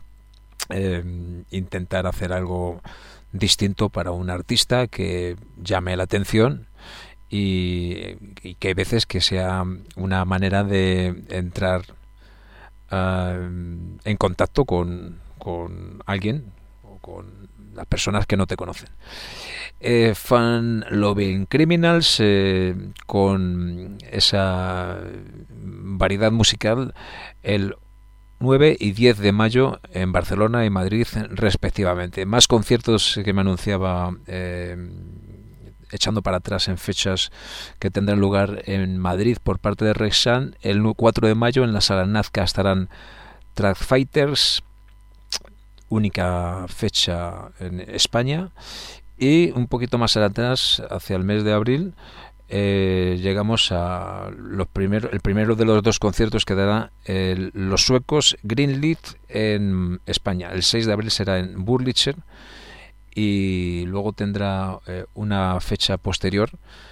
intentar hacer algo distinto para un artista que llame la atención y que hay veces que sea una manera de entrar en contacto con alguien o con las personas que no te conocen. Fun Loving Criminals, con esa variedad musical, el 9 y 10 de mayo en Barcelona y Madrid respectivamente. Más conciertos que me anunciaba echando para atrás en fechas que tendrán lugar en Madrid por parte de Rexan. El 4 de mayo en la Sala Nazca estarán Track Fighters, única fecha en España. Y un poquito más atrás, hacia el mes de abril, llegamos a el primero de los dos conciertos que dará los suecos Greenleaf en España. El 6 de abril será en Burlitzer y luego tendrá una fecha posterior.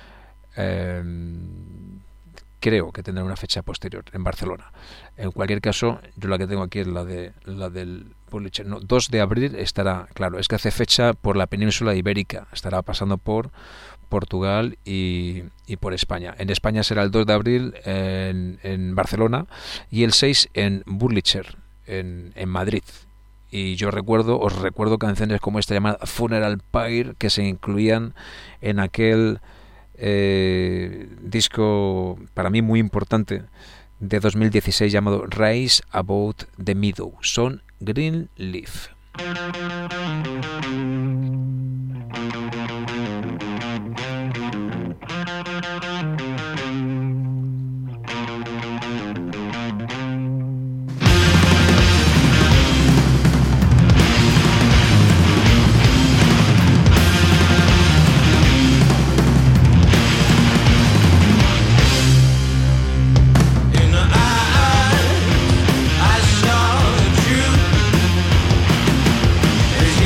Creo que tendrá una fecha posterior en Barcelona. En cualquier caso, yo la que tengo aquí es la del Burlitzer. No, 2 de abril estará, claro, es que hace fecha por la península ibérica, estará pasando por Portugal y por España. En España será el 2 de abril en Barcelona y el 6 en Burlitzer, en Madrid. Y os recuerdo canciones como esta llamada Funeral Pyre, que se incluían en aquel disco para mí muy importante de 2016 llamado Rise Above the Meadow. Son Greenleaf. I saw the truth.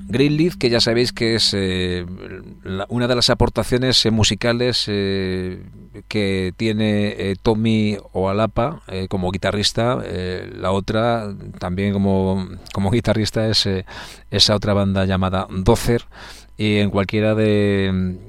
Greenleaf, que ya sabéis que es una de las aportaciones musicales que tiene Tommy Ohalapa como guitarrista. La otra también como guitarrista es esa otra banda llamada Dozer, y en cualquiera de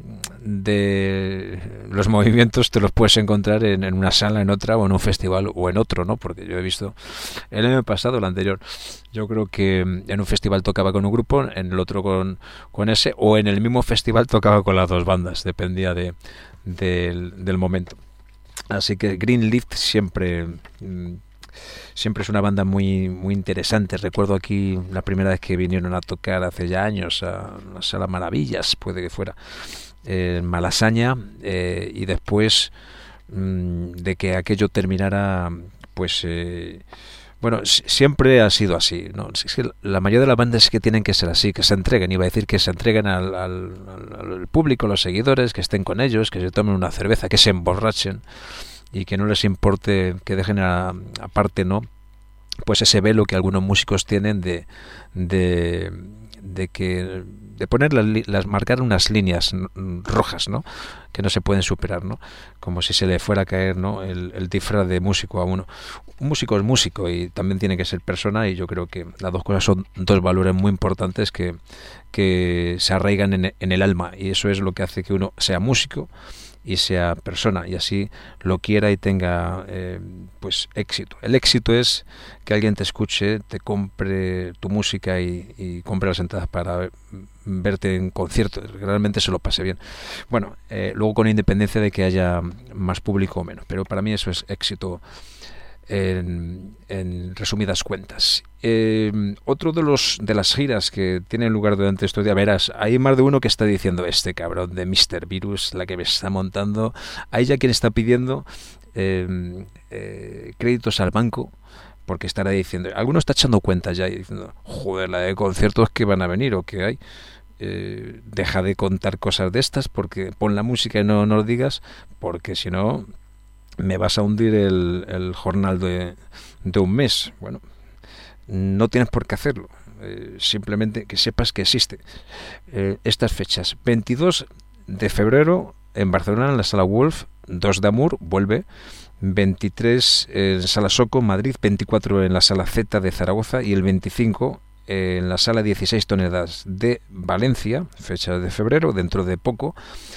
los movimientos te los puedes encontrar en una sala, en otra, o en un festival o en otro, ¿no? Porque yo he visto el año pasado, el anterior, yo creo que en un festival tocaba con un grupo, en el otro con ese, o en el mismo festival tocaba con las dos bandas, dependía del momento. Así que Greenleaf siempre es una banda muy muy interesante. Recuerdo aquí la primera vez que vinieron a tocar hace ya años a la Sala Maravillas, puede que fuera, en Malasaña, y después de que aquello terminara, pues bueno, siempre ha sido así, ¿no? Es que la mayoría de las bandas que tienen que ser así, que se entreguen, iba a decir que se entreguen al público, a los seguidores, que estén con ellos, que se tomen una cerveza, que se emborrachen y que no les importe, que dejen aparte, ¿no?, pues ese velo que algunos músicos tienen de poner marcar unas líneas rojas, ¿no?, que no se pueden superar, ¿no?, como si se le fuera a caer, ¿no?, el disfraz de músico a uno. Un músico es músico y también tiene que ser persona, y yo creo que las dos cosas son dos valores muy importantes que se arraigan en el alma, y eso es lo que hace que uno sea músico y sea persona, y así lo quiera y tenga pues éxito. El éxito es que alguien te escuche, te compre tu música y compre las entradas para verte en concierto, realmente se lo pase bien. Bueno, luego con independencia de que haya más público o menos, pero para mí eso es éxito en resumidas cuentas. Otro de las giras que tienen lugar durante estos días, verás, hay más de uno que está diciendo: este cabrón de Mr. Virus, la que me está montando. Hay ya quien está pidiendo créditos al banco, porque estará diciendo, alguno está echando cuentas ya y diciendo, joder, la de conciertos que van a venir o que hay. Deja de contar cosas de estas, porque pon la música y no nos digas, porque si no me vas a hundir el jornal de un mes. Bueno, no tienes por qué hacerlo, simplemente que sepas que existe. Estas fechas: 22 de febrero en Barcelona, en la Sala Wolf; 2 de Amur, vuelve; 23 en Sala Soco, Madrid; 24 en la Sala Z de Zaragoza; y el 25 en la Sala 16 toneladas de Valencia, fecha de febrero, dentro de poco.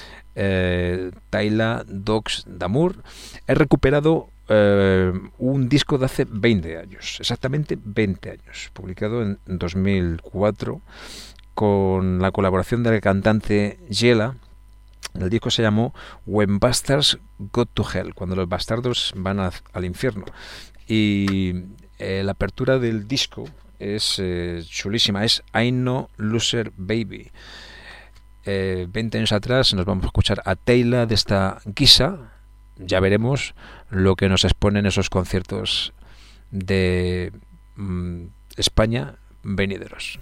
Taila Dogs d'Amour. He recuperado un disco de hace 20 años, exactamente 20 años, publicado en 2004, con la colaboración del cantante Yela. El disco se llamó When Bastards Go to Hell, cuando los bastardos van al infierno, y la apertura del disco es chulísima, es I No Loser Baby. 20 años atrás nos vamos a escuchar a Taylor de esta guisa. Ya veremos lo que nos exponen esos conciertos de España venideros.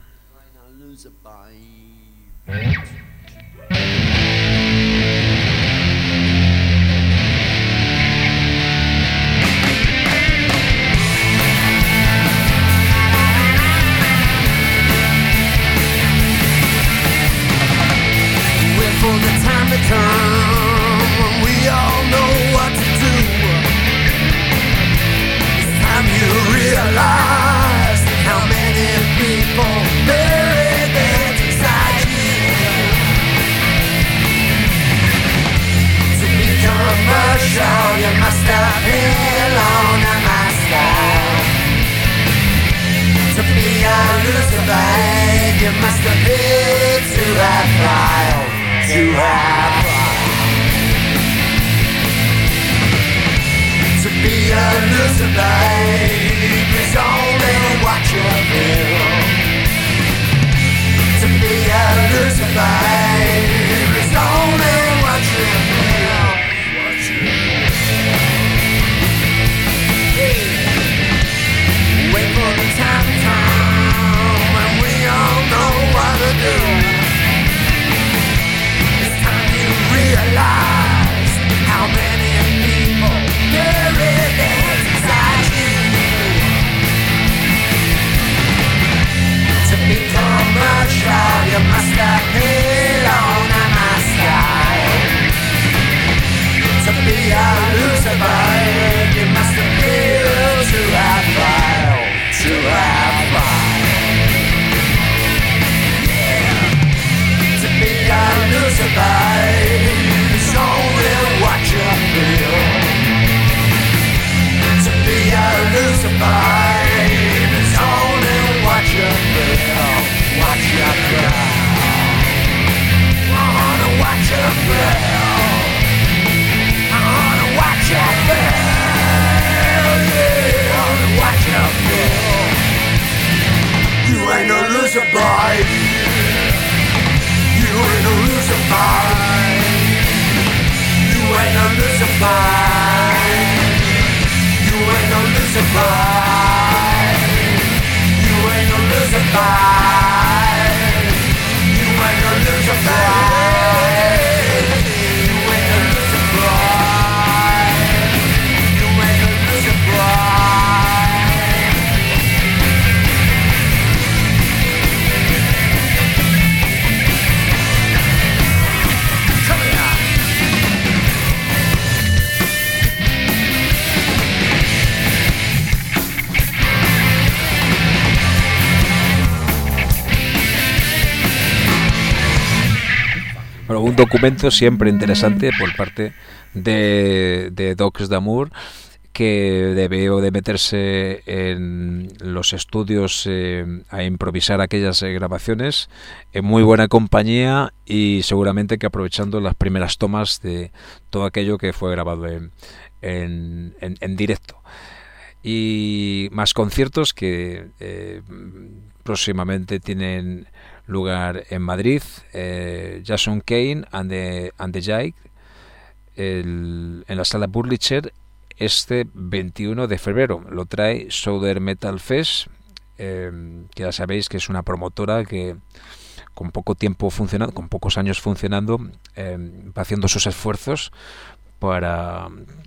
For the time to come, when we all know what to do. It's time you realize how many people bury their inside you. To be commercial, you must appeal on a master. To be a loser, babe, you must appeal to that trial. To have to be a loser, babe, is only what you feel. To be a loser, babe, is only what you feel. Wait for the time to come when we all know what to do. Realize how many people bury their inside you. Un documento siempre interesante por parte de Docs d'Amour, que debió de meterse en los estudios a improvisar aquellas grabaciones en muy buena compañía y seguramente que aprovechando las primeras tomas de todo aquello que fue grabado en directo. Y más conciertos que próximamente tienen lugar en Madrid, Jason Kane and the Jake en la sala Burlicher este 21 de febrero. Lo trae Southern Metal Fest, que ya sabéis que es una promotora que con poco tiempo funcionando, con pocos años funcionando, va haciendo sus esfuerzos para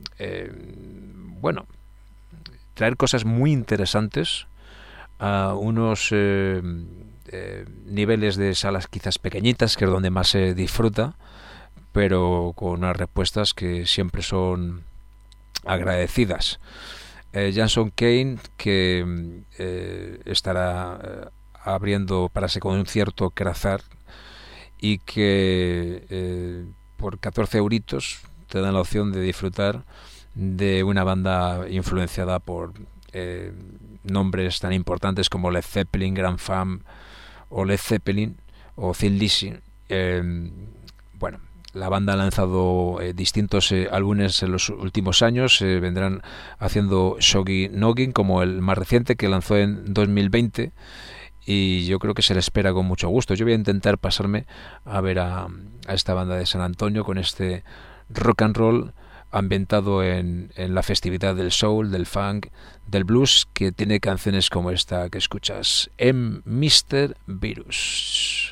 traer cosas muy interesantes a unos niveles de salas quizás pequeñitas, que es donde más se disfruta, pero con unas respuestas que siempre son agradecidas. Jason Kane, que estará abriendo para ese concierto Krazar, y que por 14 euritos te dan la opción de disfrutar de una banda influenciada por nombres tan importantes como Led Zeppelin, Grand Fam o Led Zeppelin o Thin Lizzy. La banda ha lanzado distintos álbumes en los últimos años. Vendrán haciendo Shoggy Noggin, como el más reciente que lanzó en 2020, y yo creo que se le espera con mucho gusto. Yo voy a intentar pasarme a ver a esta banda de San Antonio con este rock and roll ambientado en la festividad del soul, del funk, del blues, que tiene canciones como esta que escuchas, Mr. Virus.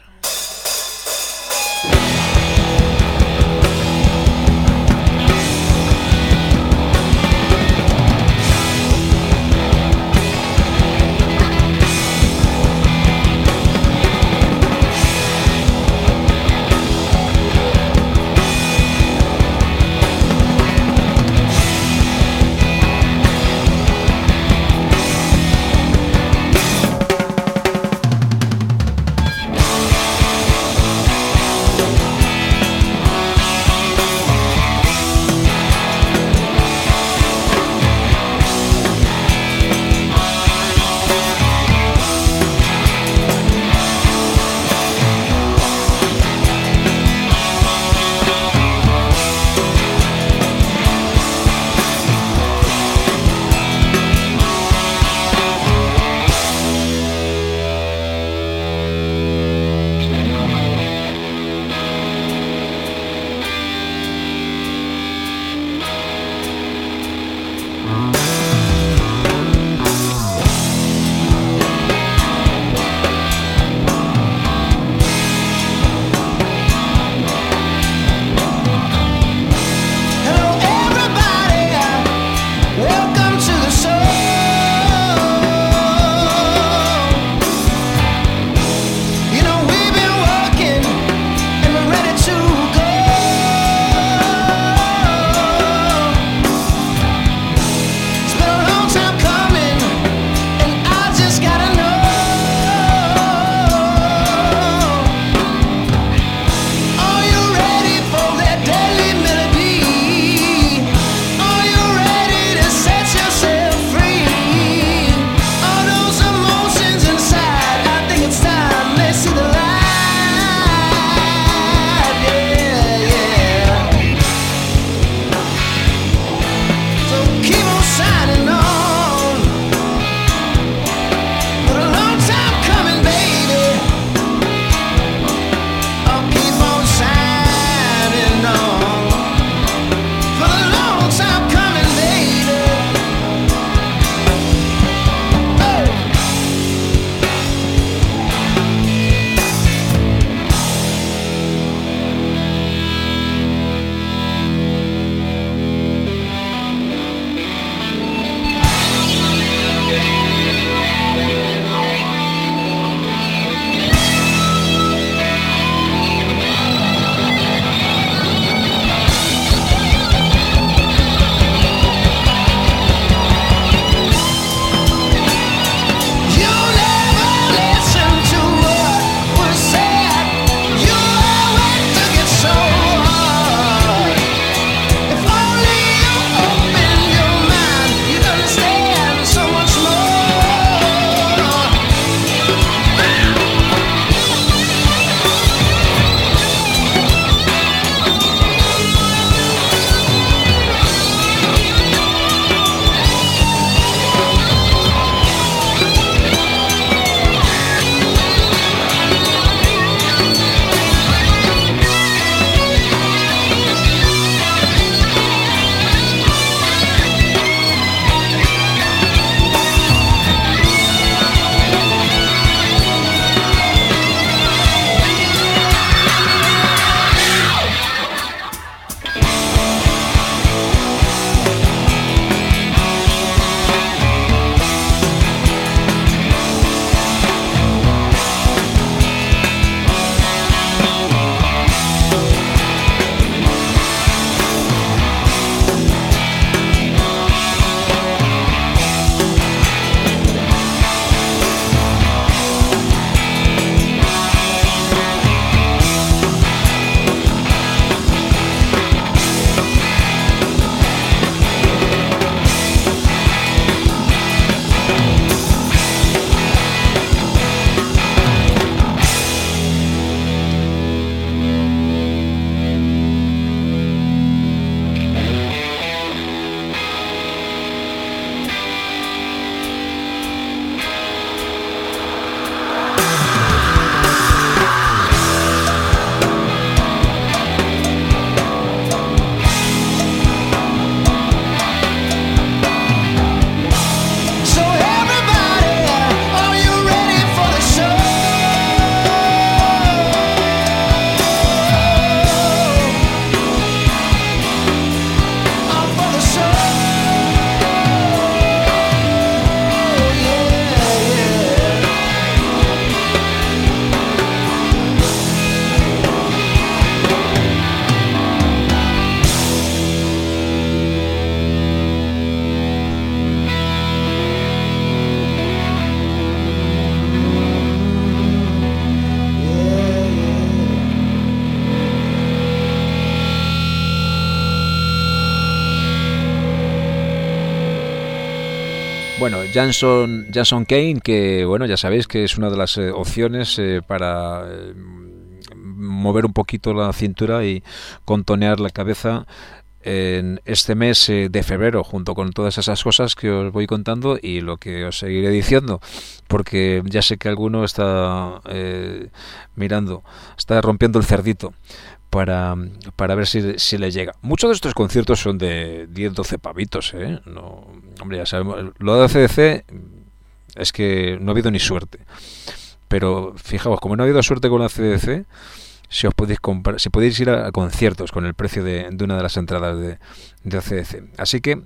Bueno, Jason Kane, que bueno, ya sabéis que es una de las opciones para mover un poquito la cintura y contonear la cabeza en este mes de febrero, junto con todas esas cosas que os voy contando y lo que os seguiré diciendo, porque ya sé que alguno está mirando, está rompiendo el cerdito para ver si le llega. Muchos de estos conciertos son de 10-12 pavitos, ¿eh? No, hombre, ya sabemos, lo de ACDC es que no ha habido ni suerte. Pero fijaos, como no ha habido suerte con la ACDC, si os podéis comprar, si podéis ir a conciertos con el precio de una de las entradas de ACDC. Así que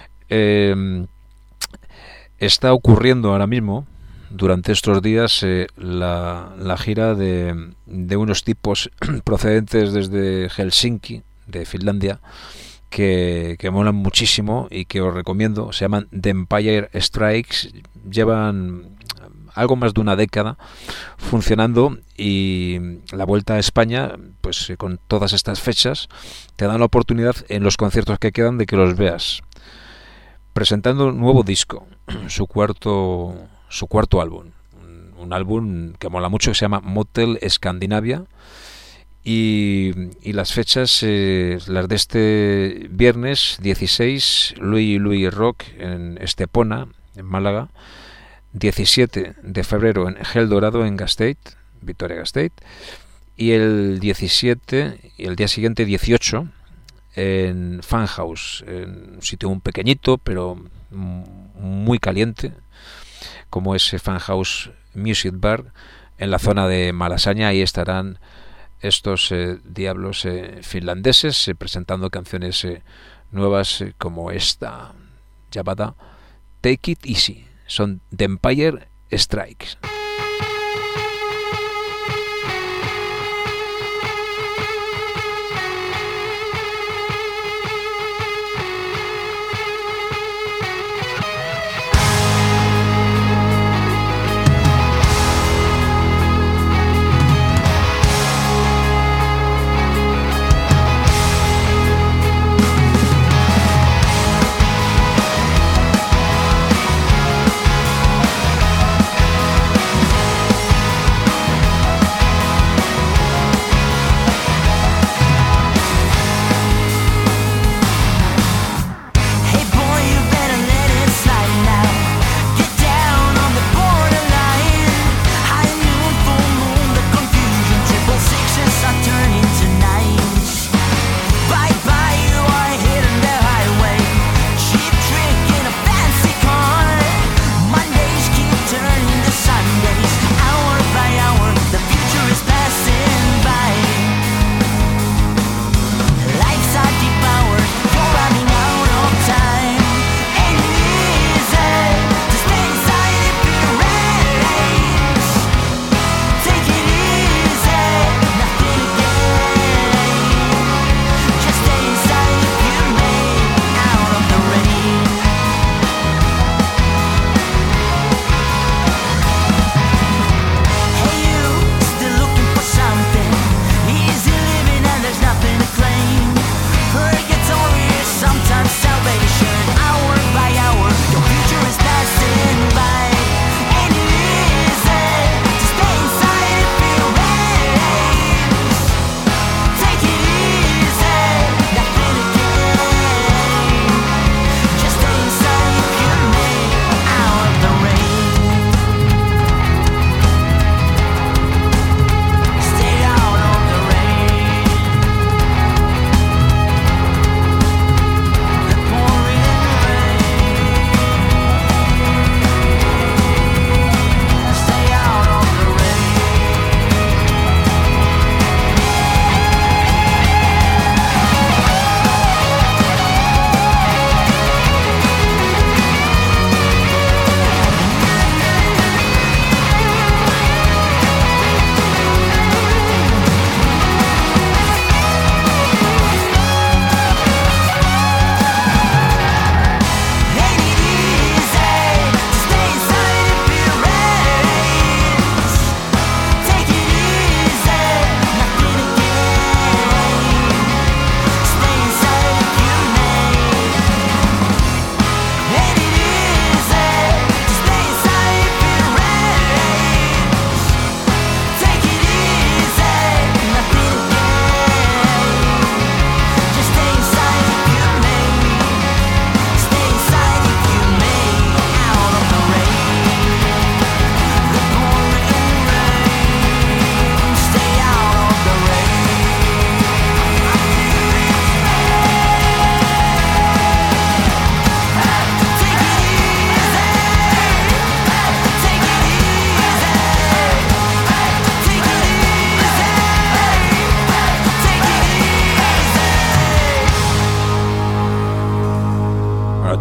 está ocurriendo ahora mismo, durante estos días, la gira de unos tipos procedentes desde Helsinki, de Finlandia, que molan muchísimo y que os recomiendo. Se llaman The Empire Strikes. Llevan algo más de una década funcionando, y la vuelta a España, pues con todas estas fechas, te dan la oportunidad en los conciertos que quedan de que los veas. Presentando un nuevo disco, su cuarto álbum, un álbum que mola mucho, que se llama Motel Scandinavia, y las fechas, las de este viernes 16, Louis Rock en Estepona, en Málaga, 17 de febrero en Gel Dorado en Gasteiz, Vitoria-Gasteiz, y el 17 y el día siguiente 18 en Funhouse, en un sitio un pequeñito pero muy caliente, como es Funhouse Music Bar, en la zona de Malasaña. Ahí estarán estos diablos finlandeses presentando canciones nuevas, como esta llamada Take It Easy. Son The Empire Strikes.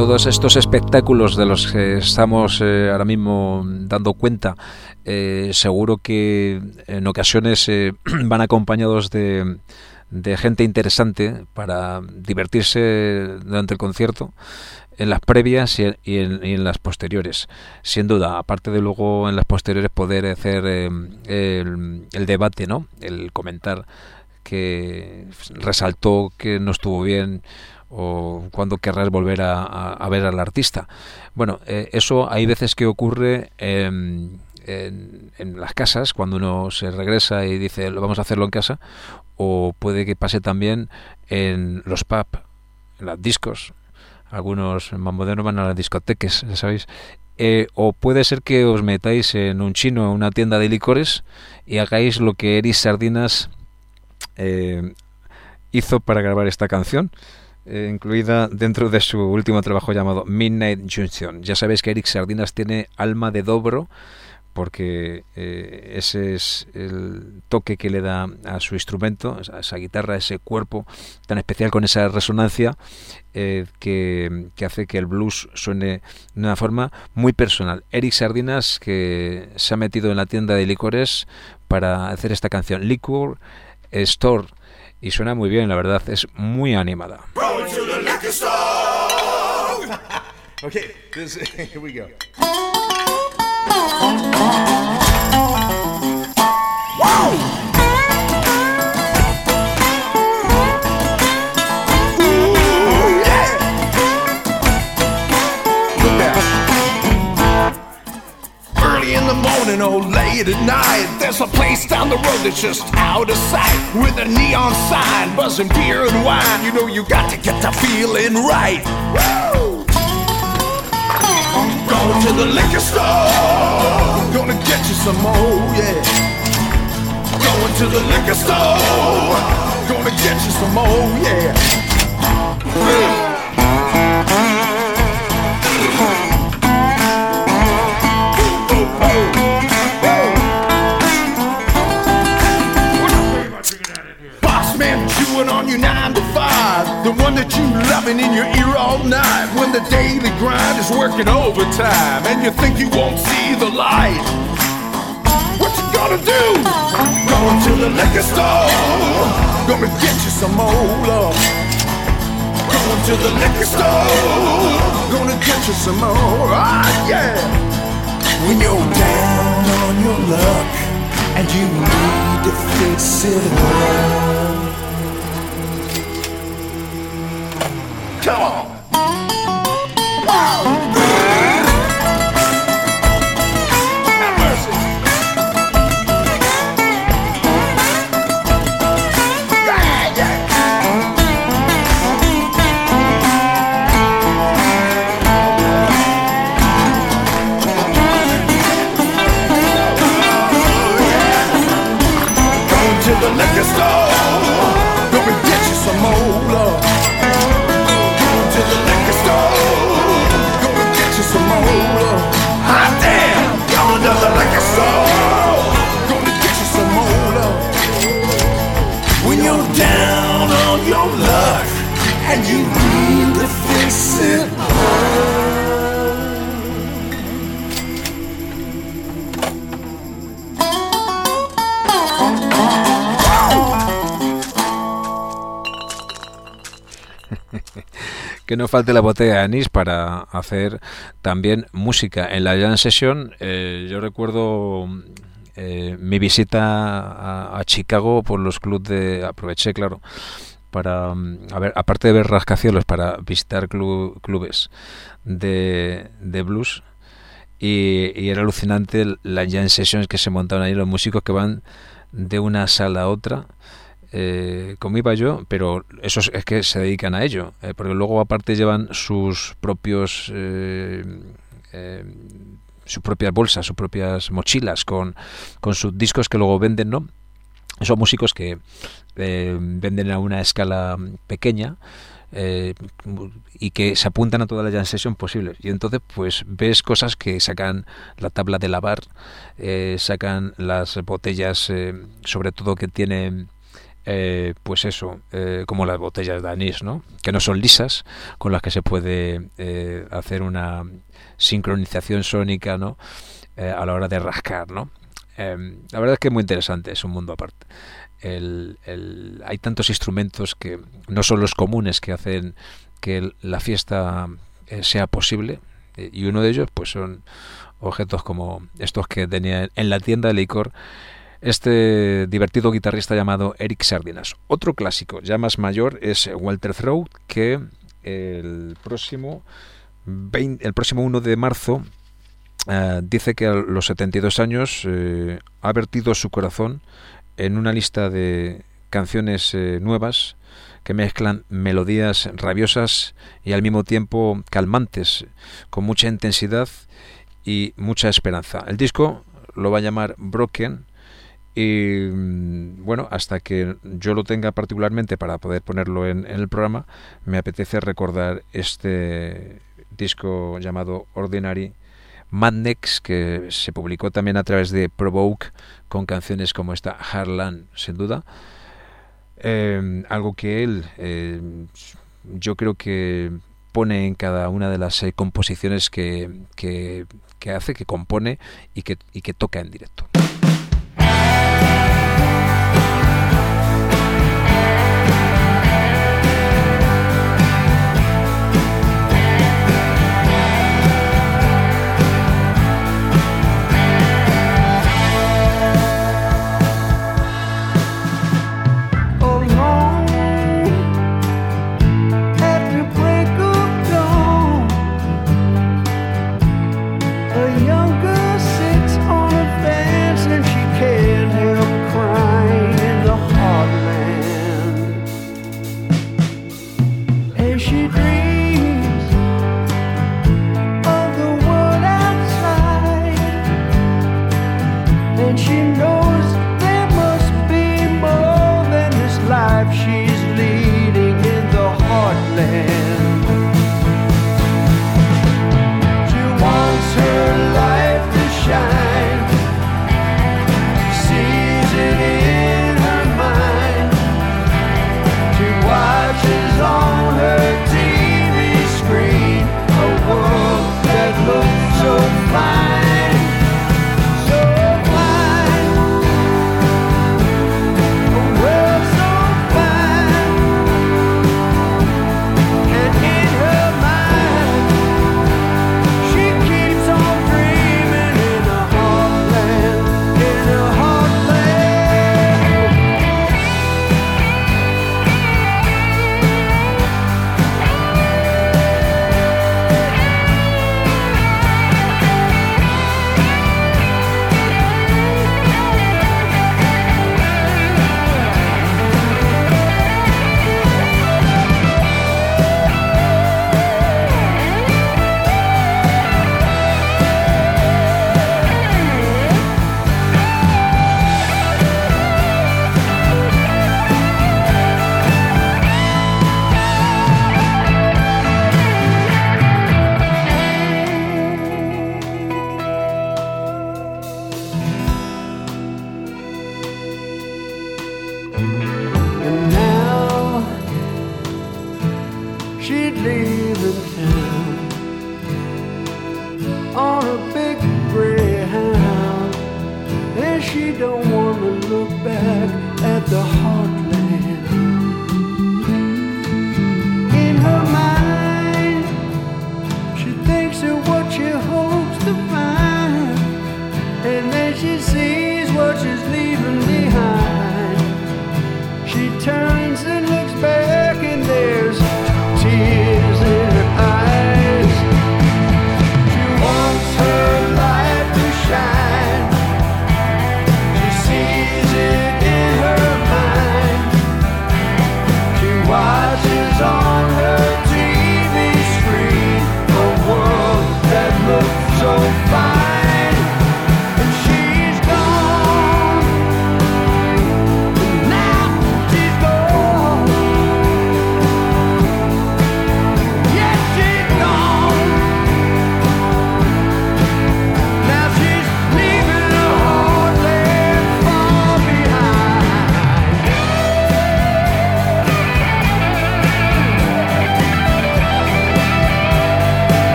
todos estos espectáculos de los que estamos ahora mismo dando cuenta, seguro que en ocasiones van acompañados de gente interesante para divertirse durante el concierto, en las previas y en las posteriores, sin duda, aparte de luego en las posteriores poder hacer el debate, ¿no? El comentar que resaltó que no estuvo bien o cuándo querrás volver a ver al artista. Bueno, eso hay veces que ocurre en las casas, cuando uno se regresa y dice vamos a hacerlo en casa, o puede que pase también en los pubs, en las discos. Algunos más modernos van a las discotecas, ¿sabéis? O puede ser que os metáis en un chino, en una tienda de licores, y hagáis lo que Eric Sardinas hizo para grabar esta canción, incluida dentro de su último trabajo llamado Midnight Junction. Ya sabéis que Eric Sardinas tiene alma de dobro, porque ese es el toque que le da a su instrumento, a esa guitarra, ese cuerpo tan especial con esa resonancia que hace que el blues suene de una forma muy personal. Eric Sardinas, que se ha metido en la tienda de licores para hacer esta canción, Liquor Store, y suena muy bien, la verdad, es muy animada. Okay, here we go. Early in the morning or late at night, there's a place down the road that's just out of sight, with a neon sign buzzing beer and wine. You know you got to get the feeling right. Woo! Going to the liquor store, gonna get you some more, yeah. Going to the liquor store, gonna get you some more, yeah. Boss man chewing on your 9 to 5, the one that you loving in your ear all night, when the daily grind is working overtime and you think you won't see the light. What you gonna do? Going to the liquor store, gonna get you some more love. Going to the liquor store, gonna get you some more, ah yeah. When you're down on your luck and you need to fix it up, come on. Have mercy. Yeah, yeah. Going to the liquor store, gonna get you some more love. To the liquor store, gonna get you some more. Hot damn, going to the liquor store, gonna get you some more. When you're down on your luck and you need to fix it up. Que no falte la botella de anís para hacer también música. En la Jam Session, yo recuerdo mi visita a Chicago por los clubs aproveché, claro, para, a ver, aparte de ver rascacielos, para visitar clubes de blues, y era alucinante la Jam Sessions que se montaban ahí, los músicos que van de una sala a otra. Como iba yo, pero esos es que se dedican a ello, porque luego aparte llevan sus propios sus propias bolsas, sus propias mochilas con sus discos que luego venden, ¿no? Son músicos que venden a una escala pequeña, y que se apuntan a toda la jam session posible, y entonces pues ves cosas que sacan la tabla de lavar, sacan las botellas, sobre todo que tienen pues eso, como las botellas de anís, ¿no? Que no son lisas, con las que se puede hacer una sincronización sónica, ¿no? A la hora de rascar, ¿no? La verdad es que es muy interesante, es un mundo aparte. Hay tantos instrumentos que no son los comunes que hacen que la fiesta sea posible, y uno de ellos pues son objetos como estos que tenía en la tienda de licor este divertido guitarrista llamado Eric Sardinas. Otro clásico ya más mayor es Walter Throat, que el próximo 1 de marzo dice que a los 72 años ha vertido su corazón en una lista de canciones nuevas que mezclan melodías rabiosas y al mismo tiempo calmantes, con mucha intensidad y mucha esperanza. El disco lo va a llamar Broken, y bueno, hasta que yo lo tenga particularmente para poder ponerlo en el programa, me apetece recordar este disco llamado Ordinary Madness, que se publicó también a través de Provoke, con canciones como esta Harlan, sin duda. Algo que él yo creo que pone en cada una de las composiciones que hace, que compone y que toca en directo.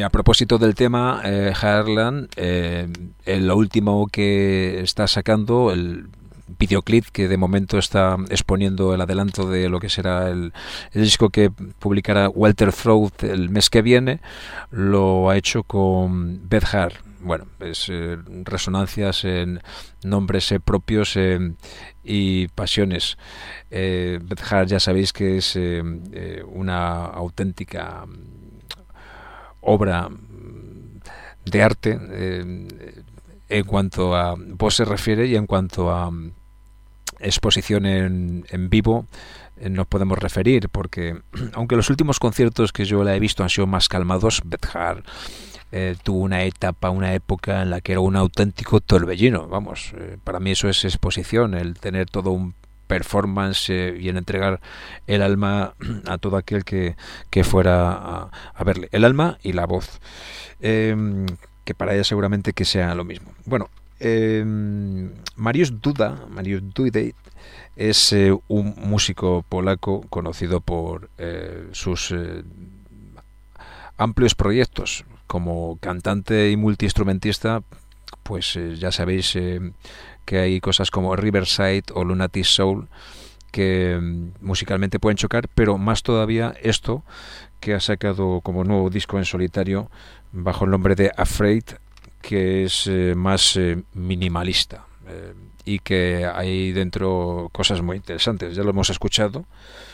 a propósito del tema, Harlan, lo último que está sacando, el videoclip que de momento está exponiendo el adelanto de lo que será el disco que publicará Walter Throat el mes que viene, lo ha hecho con Beth Hart. Bueno, es resonancias en nombres propios y pasiones. Beth Hart ya sabéis que es una auténtica obra de arte en cuanto a voz se refiere, y en cuanto a exposición en vivo nos podemos referir, porque aunque los últimos conciertos que yo la he visto han sido más calmados, Beth Hart tuvo una época en la que era un auténtico torbellino. Vamos, para mí eso es exposición, el tener todo un performance y en entregar el alma a todo aquel que fuera a verle, el alma y la voz, que para ella seguramente que sea lo mismo. Bueno, Mariusz Duda es un músico polaco conocido por sus amplios proyectos como cantante y multiinstrumentista. Pues ya sabéis que hay cosas como Riverside o Lunatic Soul que musicalmente pueden chocar, pero más todavía esto que ha sacado como nuevo disco en solitario bajo el nombre de Afraid, que es más minimalista y que hay dentro cosas muy interesantes. Ya lo hemos escuchado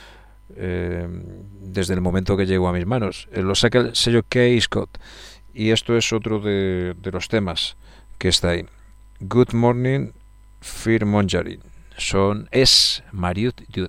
desde el momento que llegó a mis manos. Lo saca el sello K-Scott y esto es otro de los temas que está ahí. Good Morning Fearmongering es Mariusz Duda.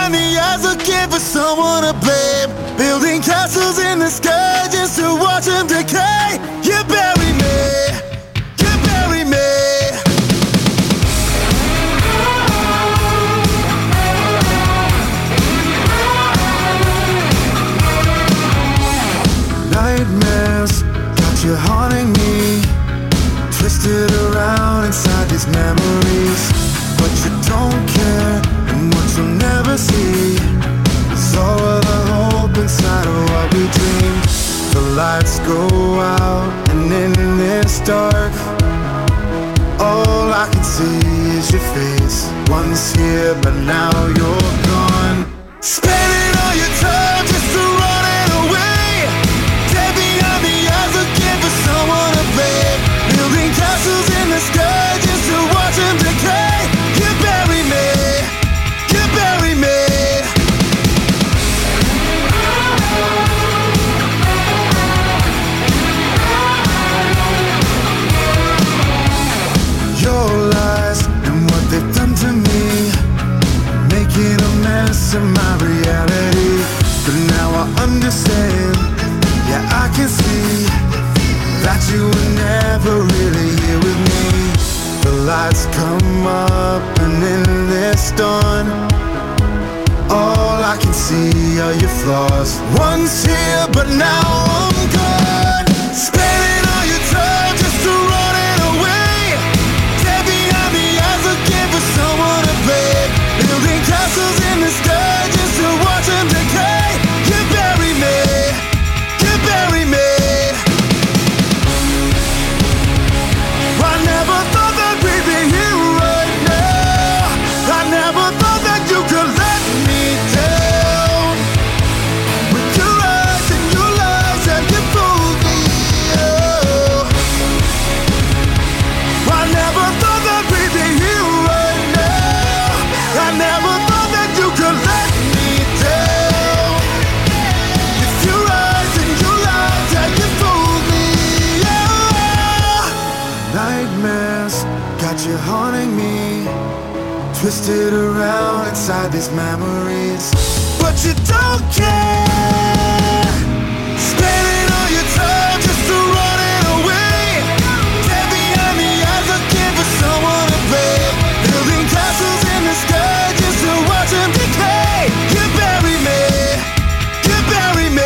behind the eyes looking for someone to blame. Building castles in the sky just to watch them decay. You bury me, you bury me. Nightmares got you haunting me, twisted around inside these memories. But you don't care, and what you'll never see is all of the hope inside of what we dream. The lights go out, and in this dark, all I can see is your face. Once here, but now you're gone. Spending all your time just to run it away. Dead behind the eyes looking for someone to blame. Building castles in the sky just to watch them decay. You bury me, you bury me. Your lies and what they've done to me, making a mess of my reality. But now I understand, yeah, I can see that you were never really here with me. The lights come up and in this dawn, all I can see are your flaws. Once here, but now I'm gone. Spending all your time just to run it away. Dead behind the eyes looking for someone to blame. Building castles in the sky just to watch them decay. You bury me, you bury me. I never thought that we'd be here right now. I never thought that you could let me down. With your eyes and your lies and you fooled me. Oh. I never thought that we'd be here right now. I never thought that you could let me down. With your eyes and your lies and you fooled me. Oh. Nightmares got you haunting me, twisted around inside these memories. But you don't care. Spending all your time just to run it away. Dead behind the eyes looking for someone to blame. Building castles in the sky just to watch them decay. You bury me, you bury me.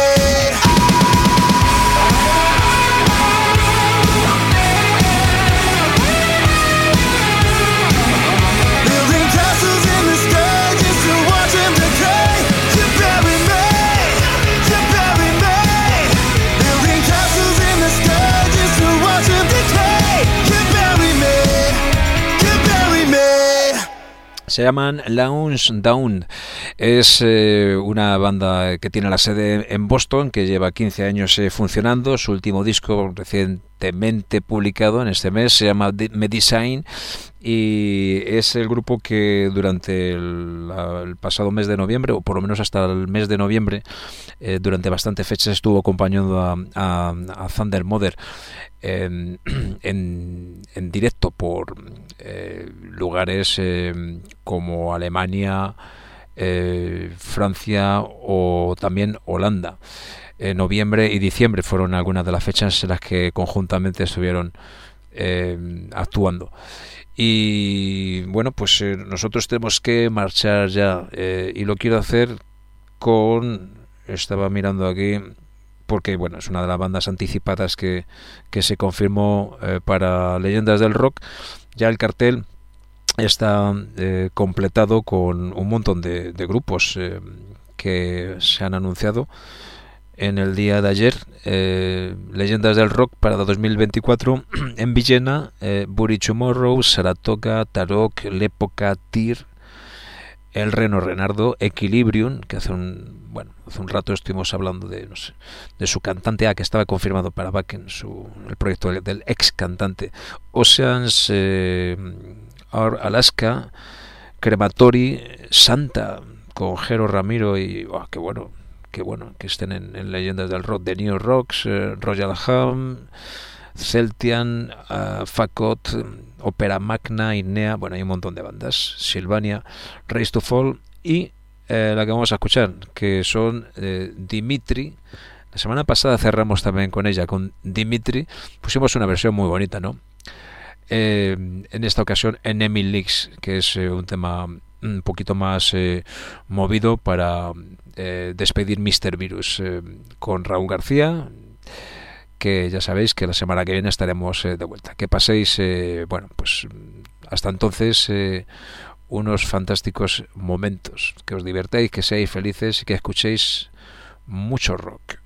Building castles in the sky just to watch them decay. You bury me, you bury me. Building castles in the sky just to watch them decay. You bury me, you bury me. Se llaman Lounge Down. Es una banda que tiene la sede en Boston, que lleva 15 años funcionando. Su último disco recientemente publicado en este mes se llama Medesign, y es el grupo que durante el pasado mes de noviembre, o por lo menos hasta el mes de noviembre, durante bastantes fechas estuvo acompañando a Thunder Mother en directo por lugares como Alemania, Francia o también Holanda. Noviembre y diciembre fueron algunas de las fechas en las que conjuntamente estuvieron actuando. Y bueno, pues nosotros tenemos que marchar ya, y lo quiero hacer estaba mirando aquí, porque bueno, es una de las bandas anticipadas que se confirmó para Leyendas del Rock. Ya el cartel está completado con un montón de grupos que se han anunciado en el día de ayer. Leyendas del Rock para 2024 en Villena, Bury Tomorrow, Saratoga, Tarok, L'Epoca, Tyr, El Reno Renardo, Equilibrium, que hace un rato estuvimos hablando de su cantante que estaba confirmado para Backen, el proyecto del ex cantante, Oceans, Alaska, Crematory, Santa con Jero Ramiro, y qué bueno que estén en Leyendas del Rock, The New Rocks, Royal Ham, Celtian, Facot, Opera Magna, Innea, bueno, hay un montón de bandas, Sylvania, Race to Fall, y la que vamos a escuchar, que son Dimitri. La semana pasada cerramos también con ella, con Dimitri. Pusimos una versión muy bonita, ¿no? En esta ocasión Enemy Leaks, que es un tema un poquito más movido para despedir Mr. Virus, con Raúl García, que ya sabéis que la semana que viene estaremos de vuelta. Que paséis, bueno, pues hasta entonces unos fantásticos momentos, que os divertáis, que seáis felices y que escuchéis mucho rock.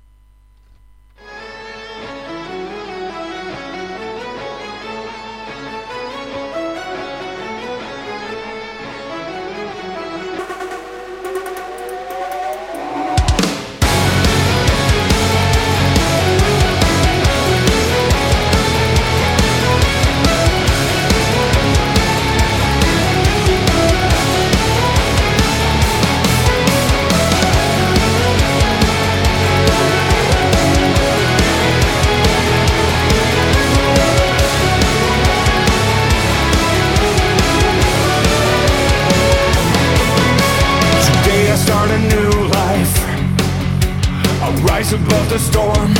Above the storm,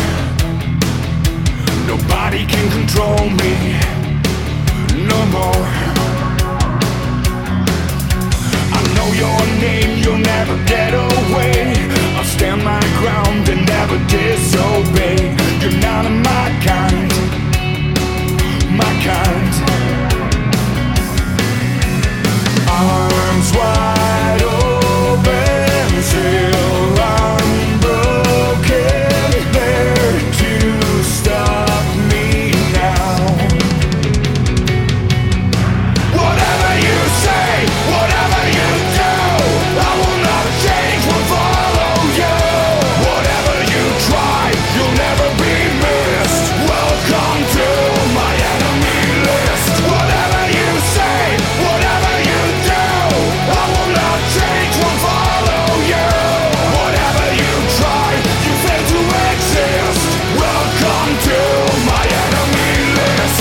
nobody can control me no more. I know your name, you'll never get away. I'll stand my ground and never disobey. You're not of my kind, my kind. Arms wide open, still I'm broken, there to stop me now. Whatever you say, whatever you do, I will not change, will follow you. Whatever you try, you'll never be missed. Welcome to my enemy list. Whatever you say, whatever you do, I will not change, will follow you. Whatever you try, you fail to exist. Welcome to my enemy list.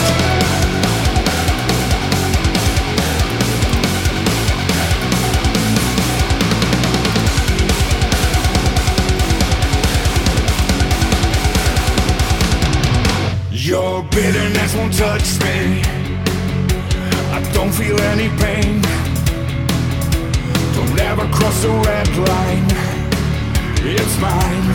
Your bitterness won't touch me. I don't feel any pain. Don't ever cross the red line. It's mine.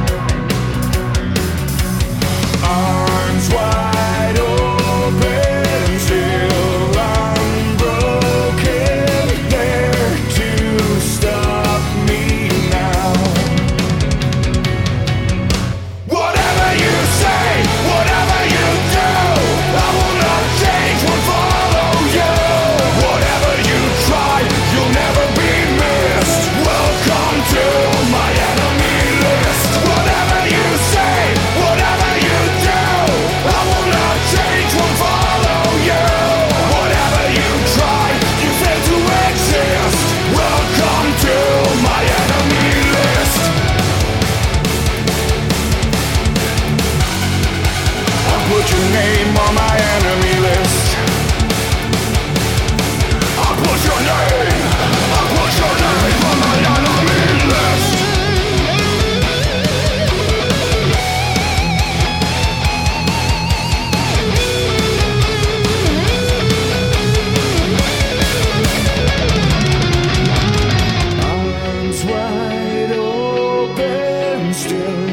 Arms wide open, still unbroken, there to stop me now. Whatever you say, whatever you do, I will not change, will follow you. Whatever you try, you'll never be missed. Welcome to my enemy list. Whatever you say, whatever you do, I will not change, will follow you. Whatever you try, you fail to exist. Welcome to my enemy list. I'll put your name on my enemy list. I'll put your name, I'll put your name on my enemy list. Arms wide open, still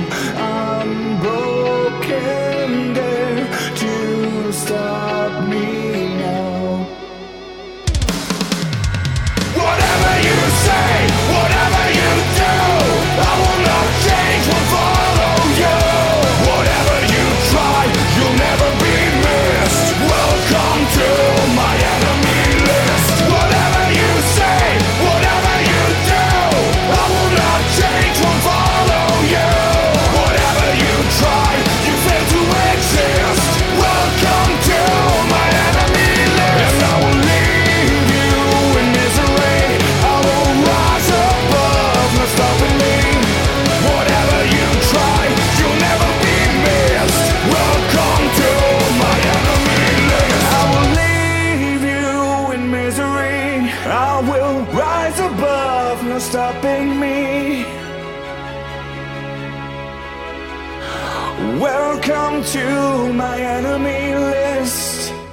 unbroken, there to stop me now. Whatever you say, whatever you do, I will not change, will follow you. Whatever you try, you'll never be missed. Welcome to my enemy list. Whatever you say, whatever you do, I will not change, will follow you. Whatever you try, you fail to exist. Welcome to my enemy list. And I will leave you in misery. I will rise above, not stopping me. Whatever you try, you'll never be missed. Welcome to my enemy list. I will leave you in misery. I will rise above, no stopping me. Welcome to my enemy list.